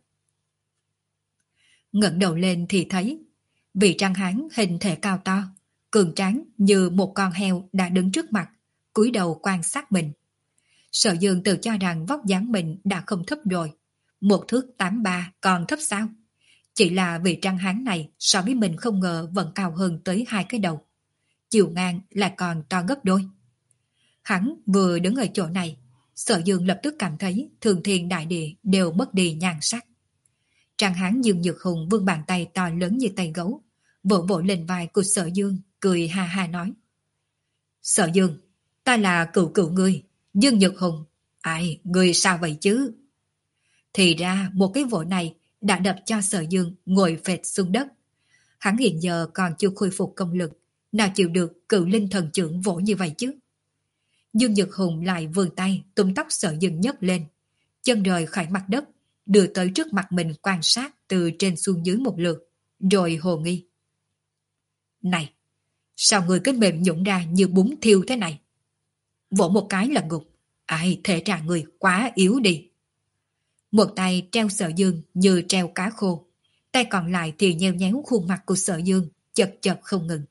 Ngẩng đầu lên thì thấy vị trang hán hình thể cao to, cường tráng như một con heo đã đứng trước mặt, cúi đầu quan sát mình. Sở Dương tự cho rằng vóc dáng mình đã không thấp rồi, một thước tám ba còn thấp sao? Chỉ là vị trang hán này so với mình không ngờ vẫn cao hơn tới hai cái đầu, chiều ngang lại còn to gấp đôi. Hắn vừa đứng ở chỗ này, Sở Dương lập tức cảm thấy thường thiên đại địa đều mất đi nhan sắc. Trang hán Dương Nhược Hùng vươn bàn tay to lớn như tay gấu, vỗ vỗ lên vai của Sở Dương, cười ha ha nói. Sở Dương, ta là cựu cựu ngươi, Dương Nhược Hùng. Ai, ngươi sao vậy chứ? Thì ra một cái vỗ này đã đập cho Sở Dương ngồi phệt xuống đất. Hắn hiện giờ còn chưa khôi phục công lực, nào chịu được cựu linh thần trưởng vỗ như vậy chứ? Dương Nhật Hùng lại vươn tay túm tóc Sở Dương nhấc lên, chân rời khỏi mặt đất, đưa tới trước mặt mình quan sát từ trên xuống dưới một lượt, rồi hồ nghi. Này, sao người cứ mềm nhũn ra như bún thiêu thế này? Vỗ một cái là gục. Ai, thể trạng người quá yếu đi. Một tay treo Sở Dương như treo cá khô, tay còn lại thì nheo nhéo khuôn mặt của Sở Dương, chật chật không ngừng.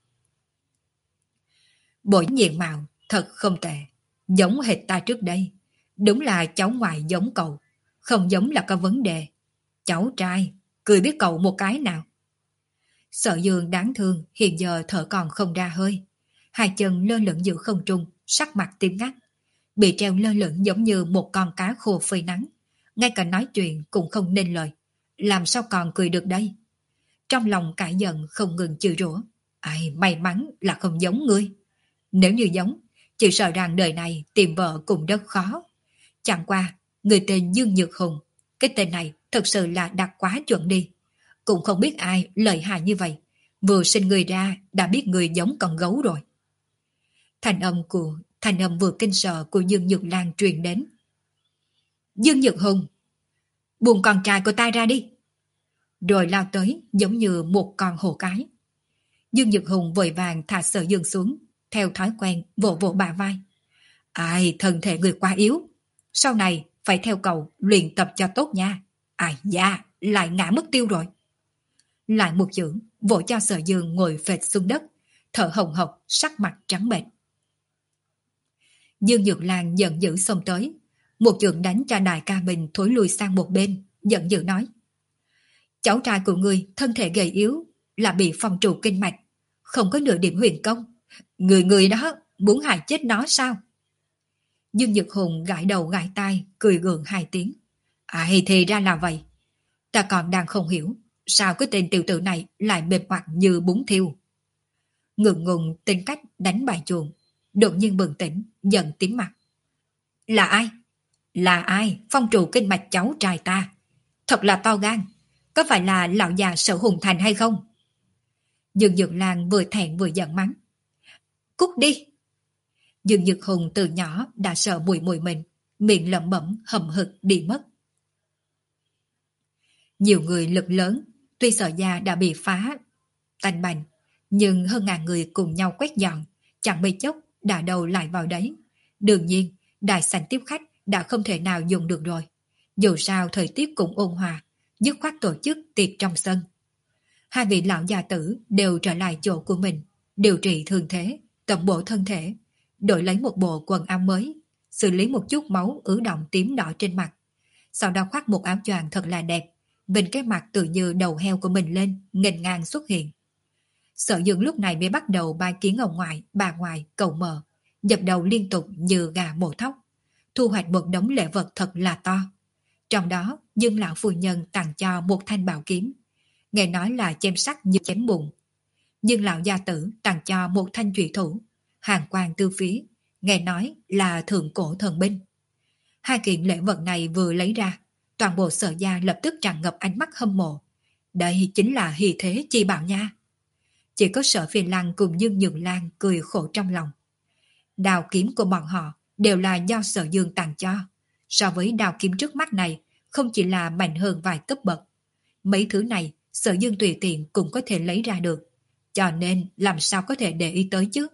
Bộ diện mạo thật không tệ, giống hệt ta trước đây. Đúng là cháu ngoại giống cậu, không giống là có vấn đề. Cháu trai, cười biết cậu một cái nào. Sở Dương đáng thương, hiện giờ thở còn không ra hơi. Hai chân lơ lửng giữa không trung, sắc mặt tím ngắt. Bị treo lơ lửng giống như một con cá khô phơi nắng. Ngay cả nói chuyện cũng không nên lời. Làm sao còn cười được đây? Trong lòng cãi giận không ngừng chửi rủa. Ai, may mắn là không giống ngươi. Nếu như giống, chỉ sợ rằng đời này tìm vợ cũng rất khó. Chẳng qua, người tên Dương Nhược Hùng, cái tên này thật sự là đặt quá chuẩn đi. Cũng không biết ai lợi hại như vậy. Vừa sinh người ra đã biết người giống con gấu rồi. Thành âm của thành âm vừa kinh sợ của Dương Nhược Lan truyền đến. Dương Nhược Hùng, buông con trai của ta ra đi. Rồi lao tới giống như một con hổ cái. Dương Nhược Hùng vội vàng thả Sở Dương xuống, theo thói quen vỗ vỗ bả vai. Ai, thân thể người quá yếu. Sau này phải theo cậu luyện tập cho tốt nha. Ai da, lại ngã mất tiêu rồi. Lại một chưởng vỗ cho Sở Dương ngồi phệt xuống đất, thở hồng hộc, sắc mặt trắng bệch. Dương Nhược Lan giận dữ xông tới, một chưởng đánh cho đại ca mình thối lùi sang một bên, giận dữ nói. Cháu trai của người thân thể gầy yếu, là bị phong trụ kinh mạch, không có nửa điểm huyền công. Người người đó muốn hại chết nó sao? Dương Nhật Hùng gãi đầu gãi tai, cười gượng hai tiếng. Ai thì ra là vậy. Ta còn đang không hiểu, sao cái tên tiểu tử này lại mềm mặt như bún thiêu. Ngượng ngùng tính cách đánh bài chuồng, đột nhiên bừng tỉnh, giận tím mặt. Là ai? Là ai phong trụ kinh mạch cháu trai ta? Thật là to gan. Có phải là lão già Sở Hùng Thành hay không? Dương Nhược Lan vừa thẹn vừa giận mắng. Cút đi! Dương Nhược Hùng từ nhỏ đã sợ mùi mùi mình, miệng lẩm bẩm hầm hực đi mất. Nhiều người lực lớn, tuy Sở gia đã bị phá tanh bành, nhưng hơn ngàn người cùng nhau quét dọn, chẳng mấy chốc đã đầu lại vào đấy. Đương nhiên, đại sảnh tiếp khách đã không thể nào dùng được rồi. Dù sao thời tiết cũng ôn hòa, dứt khoát tổ chức tiệc trong sân. Hai vị lão già tử đều trở lại chỗ của mình, điều trị thương thế, tẩm bổ thân thể, đổi lấy một bộ quần áo mới, xử lý một chút máu ứ động tím đỏ trên mặt. Sau đó khoác một áo choàng thật là đẹp, bên cái mặt tự như đầu heo của mình lên, nghênh ngang xuất hiện. Sở Dương lúc này mới bắt đầu bài kiến ông ngoại, bà ngoại, cậu mờ, dập đầu liên tục như gà mổ thóc, thu hoạch một đống lễ vật thật là to. Trong đó, Dương lão phu nhân tặng cho một thanh bảo kiếm, nghe nói là chém sắt như chém bùn. Dương lão gia tử tặng cho một thanh trụy thủ, hàng quang tư phía, nghe nói là thượng cổ thần binh. Hai kiện lễ vật này vừa lấy ra, toàn bộ Sở gia lập tức tràn ngập ánh mắt hâm mộ. Đây chính là hỷ thế chi bảo nha. Chỉ có Sở Phi Lăng cùng Dương Nhược Lan cười khổ trong lòng. Đao kiếm của bọn họ đều là do Sở Dương tặng cho. So với đao kiếm trước mắt này, không chỉ là mạnh hơn vài cấp bậc. Mấy thứ này Sở Dương tùy tiện cũng có thể lấy ra được, cho nên làm sao có thể để ý tới chứ.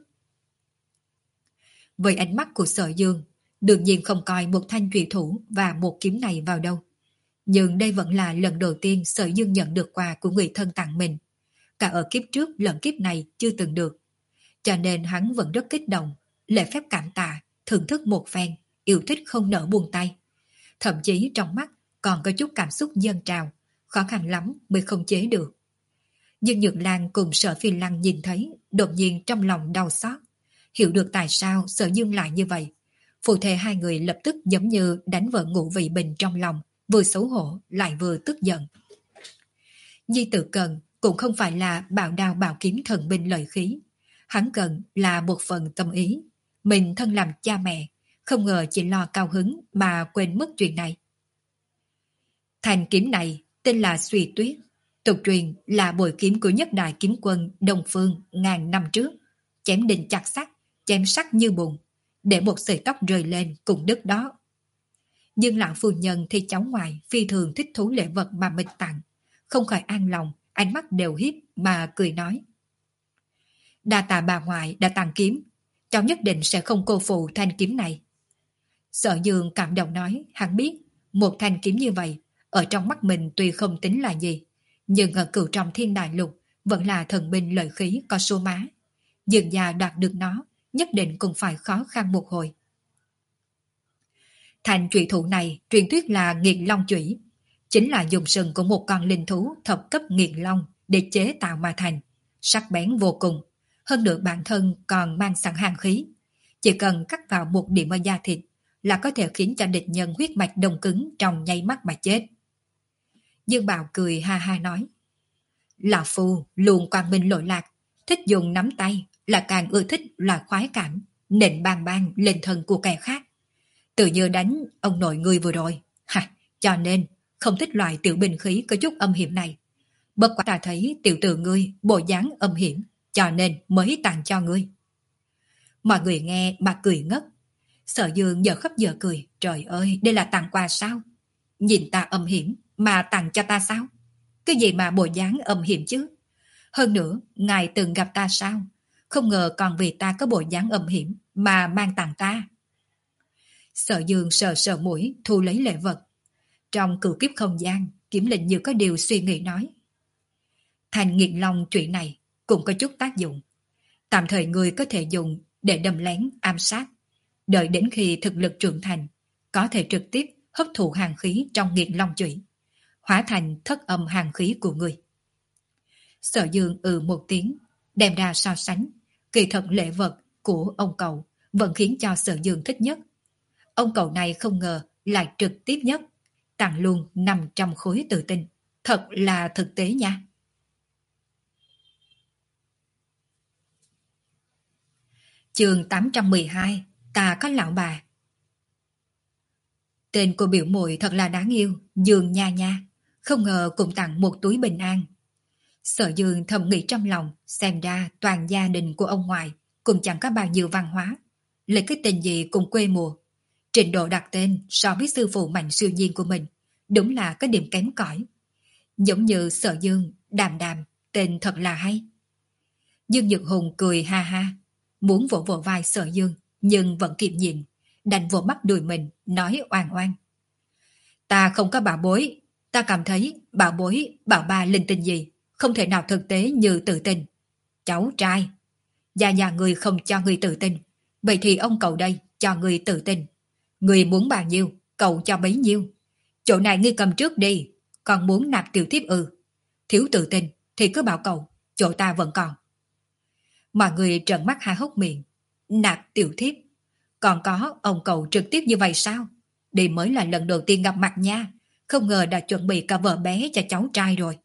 Với ánh mắt của Sở Dương, đương nhiên không coi một thanh trùy thủ và một kiếm này vào đâu. Nhưng đây vẫn là lần đầu tiên Sở Dương nhận được quà của người thân tặng mình. Cả ở kiếp trước lẫn kiếp này chưa từng được. Cho nên hắn vẫn rất kích động, lễ phép cảm tạ, thưởng thức một phen, yêu thích không nỡ buông tay. Thậm chí trong mắt còn có chút cảm xúc dâng trào, khó khăn lắm mới không chế được. Dương Nhược Lan cùng Sở Phi Lăng nhìn thấy, đột nhiên trong lòng đau xót. Hiểu được tại sao Sở Dương lại như vậy. Phụ thể hai người lập tức giống như đánh vợ ngụ vị bình trong lòng, vừa xấu hổ lại vừa tức giận. Di Tử cần cũng không phải là bảo đao bảo kiếm thần binh lợi khí. Hắn cần là một phần tâm ý. Mình thân làm cha mẹ, không ngờ chỉ lo cao hứng mà quên mất chuyện này. Thanh kiếm này tên là Suy Tuyết, tục truyền là bội kiếm của nhất đại kiếm quân Đông Phương ngàn năm trước, chém đinh chặt sắt, chém sắc như bùn, để một sợi tóc rơi lên cùng đứt đó. Nhưng lão phu nhân thì cháu ngoại phi thường thích thú lễ vật mà mình tặng, không khỏi an lòng, ánh mắt đều hiếp mà cười nói. Đa tạ bà ngoại đã tặng kiếm, cháu nhất định sẽ không cô phụ thanh kiếm này. Sở Dương cảm động nói, hắn biết, một thanh kiếm như vậy, ở trong mắt mình tuy không tính là gì, nhưng ở cửu trong thiên đại lục vẫn là thần binh lợi khí có số má. Dương gia đoạt được nó, nhất định cũng phải khó khăn một hồi. Thanh trụy thủ này truyền thuyết là nghiệt long chủy, chính là dùng sừng của một con linh thú thập cấp nghiệt long để chế tạo mà thành, sắc bén vô cùng, hơn nữa bản thân còn mang sẵn hàn khí. Chỉ cần cắt vào một điểm ở da thịt là có thể khiến cho địch nhân huyết mạch đông cứng trong nháy mắt mà chết. Dương Bào cười ha ha nói, lão phu luôn quang minh lỗi lạc, thích dùng nắm tay, là càng ưa thích là khoái cảm, nện bang bang lên thân của kẻ khác. Tự như đánh ông nội ngươi vừa rồi, ha, cho nên không thích loại tiểu binh khí có chút âm hiểm này. Bất quả ta thấy tiểu tử ngươi bộ dáng âm hiểm, cho nên mới tặng cho ngươi. Mọi người nghe mà cười ngất. Sở Dương giờ khóc giờ cười, trời ơi, đây là tặng quà sao? Nhìn ta âm hiểm mà tặng cho ta sao? Cái gì mà bộ dáng âm hiểm chứ? Hơn nữa, ngài từng gặp ta sao? Không ngờ còn vì ta có bộ dáng âm hiểm mà mang tặng ta. Sở Dương sờ sờ mũi thu lấy lễ vật. Trong cửu kiếp không gian, Kiếm Linh như có điều suy nghĩ nói. Thành nghiệt long chuyện này cũng có chút tác dụng. Tạm thời người có thể dùng để đâm lén ám sát. Đợi đến khi thực lực trưởng thành, có thể trực tiếp hấp thụ hàn khí trong nghiệt long chủy, hóa thành thất âm hàn khí của người. Sở Dương ừ một tiếng, đem ra so sánh. Kỳ thật lễ vật của ông cậu vẫn khiến cho Sở Dương thích nhất. Ông cậu này không ngờ lại trực tiếp nhất, tặng luôn năm trăm khối tự tin. Thật là thực tế nha. Chương tám trăm mười hai, ta có lão bà. Tên của biểu muội thật là đáng yêu, Dương Nha Nha, không ngờ cũng tặng một túi bình an. Sở Dương thầm nghĩ trong lòng, xem ra toàn gia đình của ông ngoại cũng chẳng có bao nhiêu văn hóa, lấy cái tên gì cũng quê mùa. Trình độ đặt tên so với sư phụ mạnh siêu nhiên của mình, đúng là có điểm kém cỏi. Giống như Sở Dương, Đàm Đàm, tên thật là hay. Dương Nhược Hùng cười ha ha, muốn vỗ vỗ vai Sở Dương, nhưng vẫn kiềm nhịn, đành vỗ mắt đùi mình, nói oan oan. Ta không có bảo bối, ta cảm thấy bảo bối, bảo ba linh tinh gì, không thể nào thực tế như tự tin. Cháu trai, gia nhà người không cho người tự tin, vậy thì ông cậu đây cho người tự tin. Người muốn bao nhiêu, cậu cho bấy nhiêu. Chỗ này ngươi cầm trước đi, còn muốn nạp tiểu thiếp ư. Thiếu tự tin thì cứ bảo cậu, chỗ ta vẫn còn. Mọi người trợn mắt há hốc miệng. Nạp tiểu thiếp, còn có ông cậu trực tiếp như vậy sao? Đây mới là lần đầu tiên gặp mặt nha, không ngờ đã chuẩn bị cả vợ bé cho cháu trai rồi.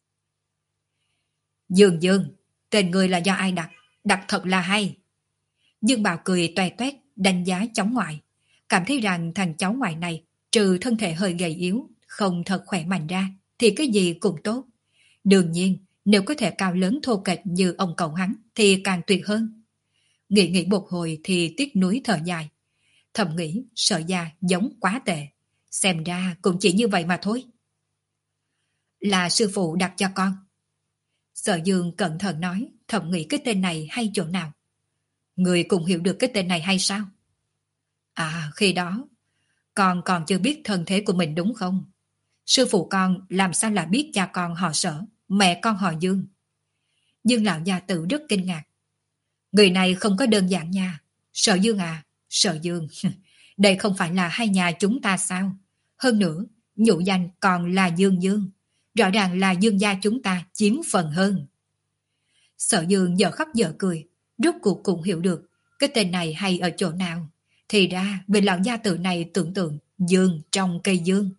Dương Dương, tên người là do ai đặt? Đặt thật là hay. Dương Bảo cười toe toét đánh giá cháu ngoại, cảm thấy rằng thằng cháu ngoại này trừ thân thể hơi gầy yếu, không thật khỏe mạnh ra, thì cái gì cũng tốt. Đương nhiên, nếu có thể cao lớn thô kệch như ông cậu hắn thì càng tuyệt hơn. Nghĩ nghĩ một hồi thì tiếc nuối thở dài. Thầm nghĩ Sở gia giống quá tệ, xem ra cũng chỉ như vậy mà thôi. Là sư phụ đặt cho con. Sở Dương cẩn thận nói, thầm nghĩ cái tên này hay chỗ nào. Người cũng hiểu được cái tên này hay sao? À, khi đó con còn chưa biết thân thế của mình đúng không? Sư phụ con làm sao là biết cha con họ Sở, mẹ con họ Dương? Dương lão gia tử rất kinh ngạc. Người này không có đơn giản nha. Sở Dương à, Sở Dương, đây không phải là hai nhà chúng ta sao? Hơn nữa, nhũ danh còn là Dương Dương. Rõ ràng là Dương gia chúng ta chiếm phần hơn. Sở Dương giờ khóc giờ cười, rốt cuộc cũng hiểu được cái tên này hay ở chỗ nào. Thì ra vị lão gia tử này tưởng tượng Dương trong cây dương.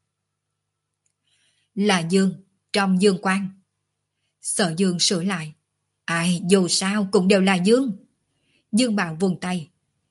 Là Dương trong dương quang. Sở Dương sửa lại. Ai dù sao cũng đều là Dương. Dương Bảo vùng tay.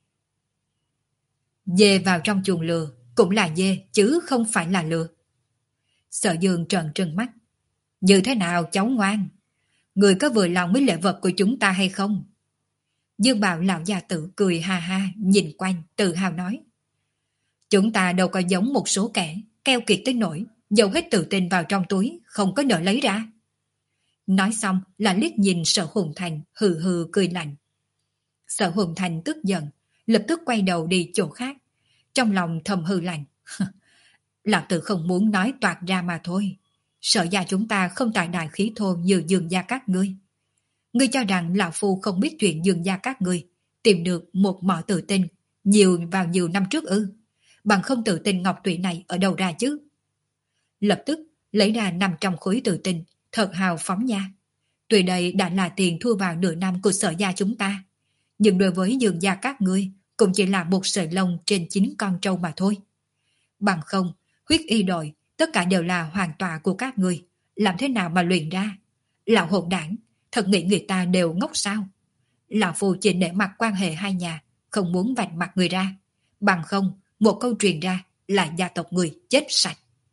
Dê vào trong chuồng lừa cũng là dê chứ không phải là lừa. Sở Dương trợn trừng mắt. Như thế nào cháu ngoan? Người có vừa lòng với lễ vật của chúng ta hay không? Dương Bào lão gia tử cười ha ha, nhìn quanh, tự hào nói. Chúng ta đâu có giống một số kẻ, keo kiệt tới nỗi, giấu hết tự tin vào trong túi, không có nợ lấy ra. Nói xong là liếc nhìn Sở Hùng Thành, hừ hừ cười lạnh. Sở Hùng Thành tức giận, lập tức quay đầu đi chỗ khác. Trong lòng thầm hừ lạnh. Lão tử không muốn nói toạc ra mà thôi. Sở gia chúng ta không tài đại khí thô như Dương gia các ngươi. Ngươi cho rằng lão phu không biết chuyện Dương gia các ngươi tìm được một mỏ tự tin nhiều vào nhiều năm trước ư? Bằng không tự tin ngọc tụy này ở đâu ra chứ? Lập tức lấy ra năm trăm khối tự tin, thật hào phóng nha. Tuy đây đã là tiền thu vào nửa năm của Sở gia chúng ta, nhưng đối với Dương gia các ngươi cũng chỉ là một sợi lông trên chín con trâu mà thôi. Bằng không, huyết y đội tất cả đều là hoàn tọa của các ngươi, làm thế nào mà luyện ra? Lão hỗn đảng, thật nghĩ người ta đều ngốc sao? Lão phu chỉ nể mặt quan hệ hai nhà, không muốn vạch mặt người ra. Bằng không, một câu truyền ra là gia tộc người chết sạch.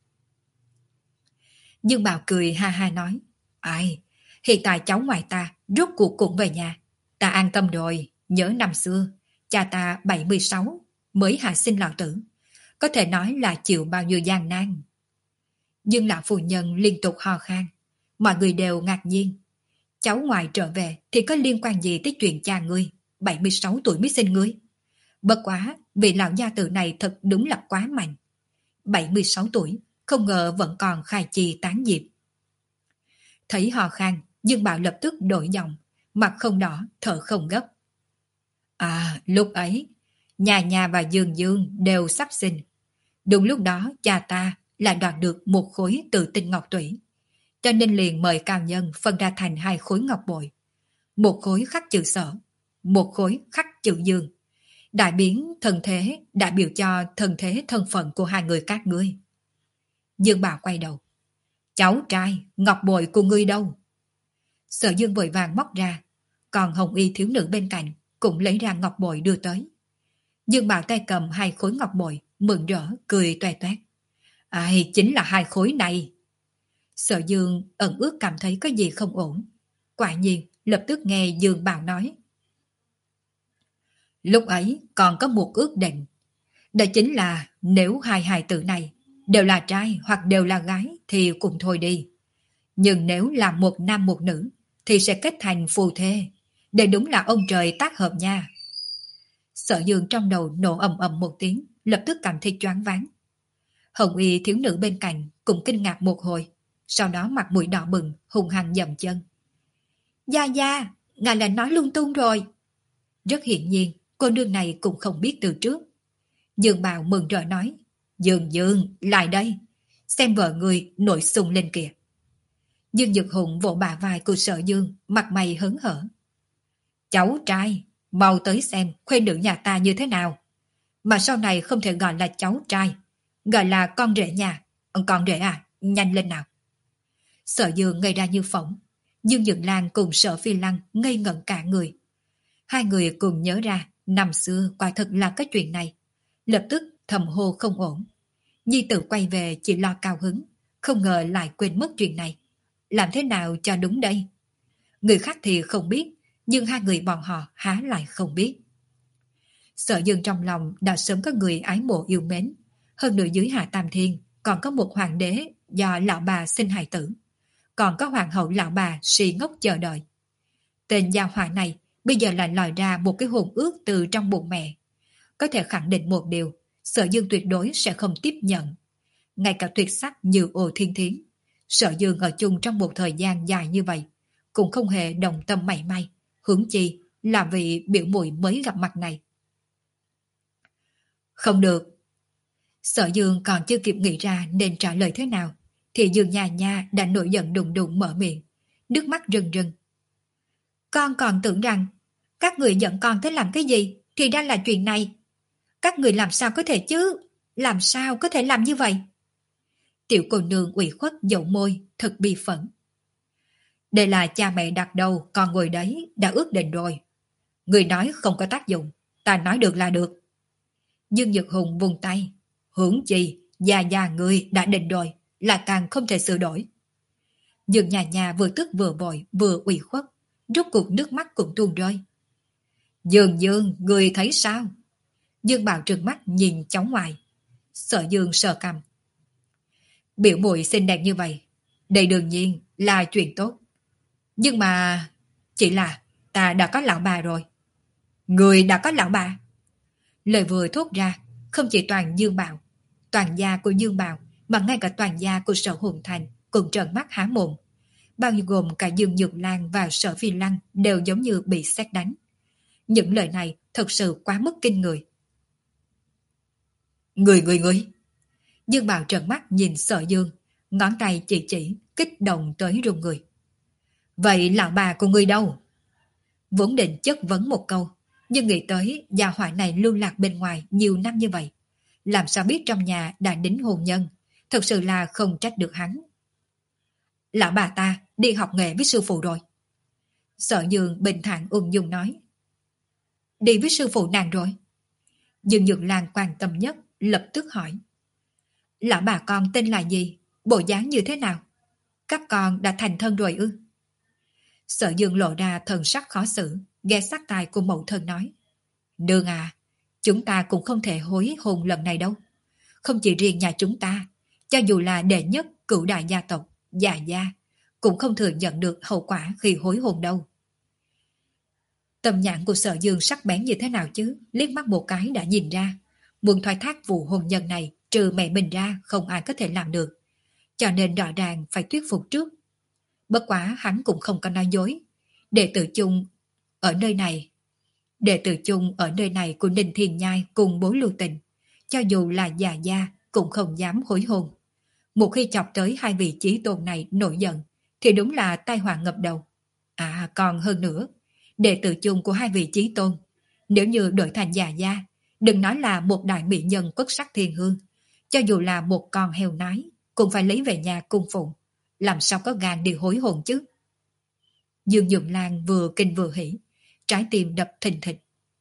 Dương Bào cười ha ha nói, ai, hiện tại cháu ngoại ta rốt cuộc cũng về nhà. Ta an tâm rồi, nhớ năm xưa, cha ta bảy mươi sáu mới hạ sinh lão tử. Có thể nói là chịu bao nhiêu gian nan. Nhưng lão phu nhân liên tục ho khan, mọi người đều ngạc nhiên. Cháu ngoại trở về thì có liên quan gì tới chuyện cha ngươi, bảy mươi sáu tuổi mới sinh ngươi. Bất quá, vị lão gia tử này thật đúng là quá mạnh. bảy mươi sáu tuổi, không ngờ vẫn còn khai chi tán diệp. Thấy ho khan, Dương Bảo lập tức đổi giọng, mặt không đỏ, thở không gấp. À, lúc ấy, nhà nhà và Dương Dương đều sắp sinh. Đúng lúc đó cha ta lại đoạt được một khối tự tinh ngọc tủy, cho nên liền mời cao nhân phân ra thành hai khối ngọc bội. Một khối khắc chữ Sở, một khối khắc chữ Dương. Đại biến thần thế đại biểu cho thần thế thân phận của hai người các ngươi. Dương Bảo quay đầu. Cháu trai, ngọc bội của ngươi đâu? Sở Dương vội vàng móc ra, còn Hồng Y thiếu nữ bên cạnh cũng lấy ra ngọc bội đưa tới. Dương Bảo tay cầm hai khối ngọc bội, mừng rỡ, cười toe toét. Ai, chính là hai khối này. Sở Dương ẩn ước cảm thấy có gì không ổn. Quả nhiên, lập tức nghe Dương Bảo nói. Lúc ấy còn có một ước định. Đó chính là nếu hai hài tử này đều là trai hoặc đều là gái thì cùng thôi đi. Nhưng nếu là một nam một nữ thì sẽ kết thành phù thê. Để đúng là ông trời tác hợp nha. Sở Dương trong đầu nổ ầm ầm một tiếng, lập tức cảm thấy choáng váng. Hồng Y thiếu nữ bên cạnh cũng kinh ngạc một hồi, sau đó mặt mũi đỏ bừng, hung hăng dậm chân. Gia Gia, ngài là nói lung tung rồi. Rất hiển nhiên, cô nương này cũng không biết từ trước. Dương Bào mừng rỡ nói, Dương Dương, lại đây, xem vợ người nổi sung lên kìa. Dương Nhật Hùng vỗ bả vai của Sở Dương, mặt mày hớn hở. Cháu trai, mau tới xem khuê nữ nhà ta như thế nào. Mà sau này không thể gọi là cháu trai, gọi là con rể nhà. Con rể à, nhanh lên nào. Sở Dương ngây ra như phỏng. Dương Nhật Lan cùng Sở Phi Lăng ngây ngẩn cả người. Hai người cùng nhớ ra năm xưa quả thật là cái chuyện này. Lập tức thầm hô không ổn. Nhi tử quay về chỉ lo cao hứng, không ngờ lại quên mất chuyện này. Làm thế nào cho đúng đây? Người khác thì không biết, nhưng hai người bọn họ há lại không biết. Sở Dương trong lòng đã sớm có người ái mộ yêu mến. Hơn nữa dưới Hạ Tam Thiên còn có một hoàng đế do lão bà sinh hài tử. Còn có hoàng hậu lão bà si ngốc chờ đợi. Tên gia hỏa này bây giờ lại lòi ra một cái hồn ước từ trong bụng mẹ. Có thể khẳng định một điều, Sở Dương tuyệt đối sẽ không tiếp nhận. Ngay cả tuyệt sắc như Ô Thiên Thiến, Sở Dương ở chung trong một thời gian dài như vậy, cũng không hề đồng tâm mảy may, huống chi là vì biểu muội mới gặp mặt này. Không được. Sở Dương còn chưa kịp nghĩ ra nên trả lời thế nào, thì Dương Nha Nha đã nổi giận đùng đùng mở miệng, nước mắt rưng rưng. Con còn tưởng rằng các người giận con tới làm cái gì, thì ra là chuyện này. Các người làm sao có thể chứ? Làm sao có thể làm như vậy? Tiểu cô nương ủy khuất dầu môi, thật bi phẫn. Đây là cha mẹ đặt đầu, con ngồi đấy, đã ước định rồi. Người nói không có tác dụng, ta nói được là được. Dương Nhật Hùng vùng tay. Hưởng chi, già già người đã định rồi, là càng không thể sửa đổi. Dương Nhà Nhà vừa tức vừa vội, vừa ủy khuất, rốt cuộc nước mắt cũng tuôn rơi. Dương Dương, người thấy sao? Dương Bảo trừng mắt nhìn cháu ngoại. Sở Dương sờ cằm. Biểu muội xinh đẹp như vậy, đây đương nhiên là chuyện tốt. Nhưng mà chỉ là ta đã có lão bà rồi. Người đã có lão bà? Lời vừa thốt ra, không chỉ toàn Dương Bảo, toàn gia của Dương Bảo, mà ngay cả toàn gia của Sở Hồn Thành cũng trợn mắt há mồm. Bao nhiêu gồm cả Dương Nhược Lan và Sở Phi Lăng đều giống như bị sét đánh. Những lời này thật sự quá mức kinh người. Người người người! Dương Bảo trợn mắt nhìn Sở Dương, ngón tay chỉ chỉ, kích động tới run người. Vậy lão bà của người đâu? Vốn định chất vấn một câu, nhưng nghĩ tới gia hỏa này lưu lạc bên ngoài nhiều năm như vậy. Làm sao biết trong nhà đã đính hôn nhân, thật sự là không trách được hắn. Lão bà ta đi học nghề với sư phụ rồi. Sở Dương bình thản ung dung nói. Đi với sư phụ nàng rồi? Dương Nhược Lan quan tâm nhất, lập tức hỏi. Lão bà con tên là gì? Bộ dáng như thế nào? Các con đã thành thân rồi ư? Sở Dương lộ ra thần sắc khó xử, ghé sát tai của mẫu thân nói. Nương à, chúng ta cũng không thể hối hôn lần này đâu. Không chỉ riêng nhà chúng ta, cho dù là đệ nhất cửu đại gia tộc, Dạ gia, cũng không thừa nhận được hậu quả khi hối hôn đâu. Tâm nhãn của Sở Dương sắc bén như thế nào chứ, liếc mắt một cái đã nhìn ra. Muốn thoái thác vụ hôn nhân này, trừ mẹ mình ra không ai có thể làm được. Cho nên rõ ràng phải thuyết phục trước. Bất quá hắn cũng không có nói dối. Đệ tử chung ở nơi này, đệ tử chung ở nơi này của Ninh Thiên Nhai cùng bố Lưu Tình, cho dù là già gia cũng không dám hối hôn. Một khi chọc tới hai vị chí tôn này nổi giận, thì đúng là tai họa ngập đầu. À còn hơn nữa, đệ tử chung của hai vị chí tôn, nếu như đổi thành già gia, đừng nói là một đại mỹ nhân quốc sắc thiên hương, cho dù là một con heo nái, cũng phải lấy về nhà cung phụng, làm sao có gan đi hối hôn chứ. Dương Nhược Lan vừa kinh vừa hỉ, trái tim đập thình thịch.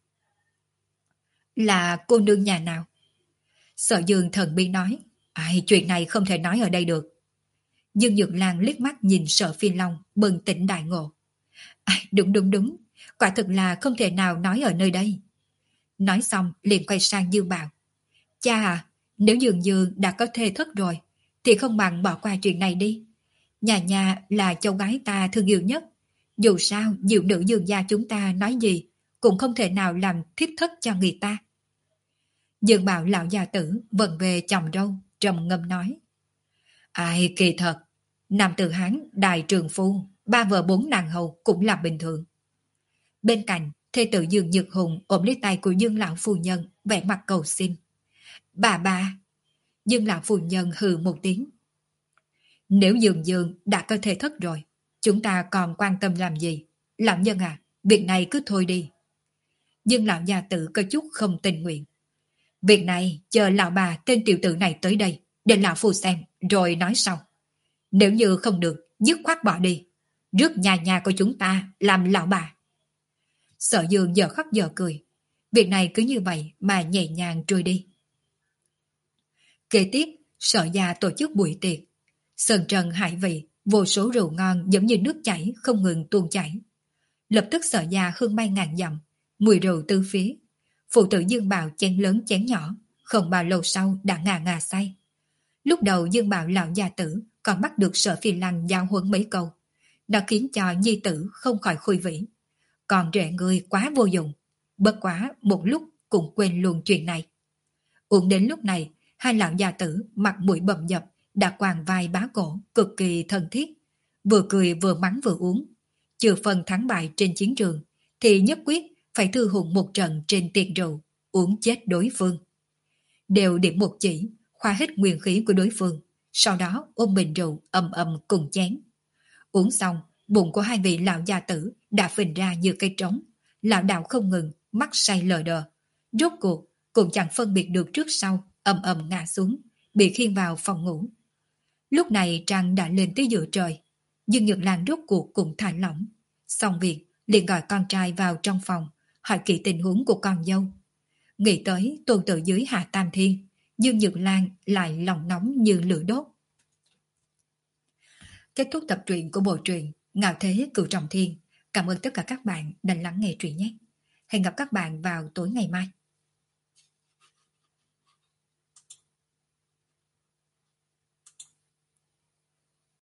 Là cô nương nhà nào? Sở Dương thần bi nói. Ai, chuyện này không thể nói ở đây được. Dương Nhược Lan liếc mắt nhìn Sở Phi Long, bừng tỉnh đại ngộ. À, đúng đúng đúng, quả thực là không thể nào nói ở nơi đây. Nói xong liền quay sang Dương Bảo. Cha à, nếu Dương Dương đã có thê thất rồi, thì không bằng bỏ qua chuyện này đi. Nhà nhà là cháu gái ta thương yêu nhất. Dù sao, diệu nữ Dương gia chúng ta nói gì, cũng không thể nào làm thiếp thất cho người ta. Dương Bảo lão già tử vận về chồng râu, trầm ngâm nói. Ai kỳ thật, nam tử Hán, đại trường phu, ba vợ bốn nàng hầu cũng là bình thường. Bên cạnh, thê tử Dương Nhược Hùng ôm lấy tay của Dương lão phu nhân, vẻ mặt cầu xin. Bà bà! Dương lão phu nhân hừ một tiếng. Nếu Dương Dương đã có thể thất rồi, chúng ta còn quan tâm làm gì? Lão nhân à, việc này cứ thôi đi. Dương lão gia tử có chút không tình nguyện. Việc này chờ lão bà tên tiểu tử này tới đây, để lão phu xem, rồi nói sau. Nếu như không được, dứt khoát bỏ đi. Rước nhà nhà của chúng ta làm lão bà. Sở Dương giờ khóc giờ cười. Việc này cứ như vậy mà nhẹ nhàng trôi đi. Kế tiếp, Sở gia tổ chức buổi tiệc. Sơn trần hải vị, vô số rượu ngon giống như nước chảy không ngừng tuôn chảy. Lập tức Sở gia hương bay ngàn dặm, mùi rượu tứ phía. Phụ tử Dương Bảo chén lớn chén nhỏ, không bao lâu sau đã ngà ngà say. Lúc đầu Dương Bảo lão gia tử còn bắt được Sở Phi Lăng giao huấn mấy câu. Nó khiến cho nhi tử không khỏi khui vĩ. Còn rẻ người quá vô dụng. Bất quá một lúc cũng quên luôn chuyện này. Uống đến lúc này, hai lão gia tử mặt mũi bầm dập đã quàng vai bá cổ cực kỳ thân thiết. Vừa cười vừa mắng vừa uống. Trừ phần thắng bại trên chiến trường thì nhất quyết phải thư hùng một trận trên tiệc rượu, uống chết đối phương. Đều điểm một chỉ, khoa hết nguyên khí của đối phương, sau đó ôm bình rượu ầm ầm cùng chén. Uống xong, bụng của hai vị lão gia tử đã phình ra như cây trống, lão đạo không ngừng, mắt say lờ đờ. Rốt cuộc, cũng chẳng phân biệt được trước sau, ầm ầm ngã xuống, bị khiêng vào phòng ngủ. Lúc này trăng đã lên tới giữa trời, Dương Nhược Lan rốt cuộc cũng thả lỏng. Xong việc, liền gọi con trai vào trong phòng, hỏi kỹ tình huống của con dâu. Nghĩ tới tôn tử dưới Hạ Tam Thiên, Dương Nhược Lan lại lòng nóng như lửa đốt. Kết thúc tập truyện của bộ truyện Ngạo Thế Cửu Trọng Thiên. Cảm ơn tất cả các bạn đã lắng nghe truyện nhé. Hẹn gặp các bạn vào tối ngày mai.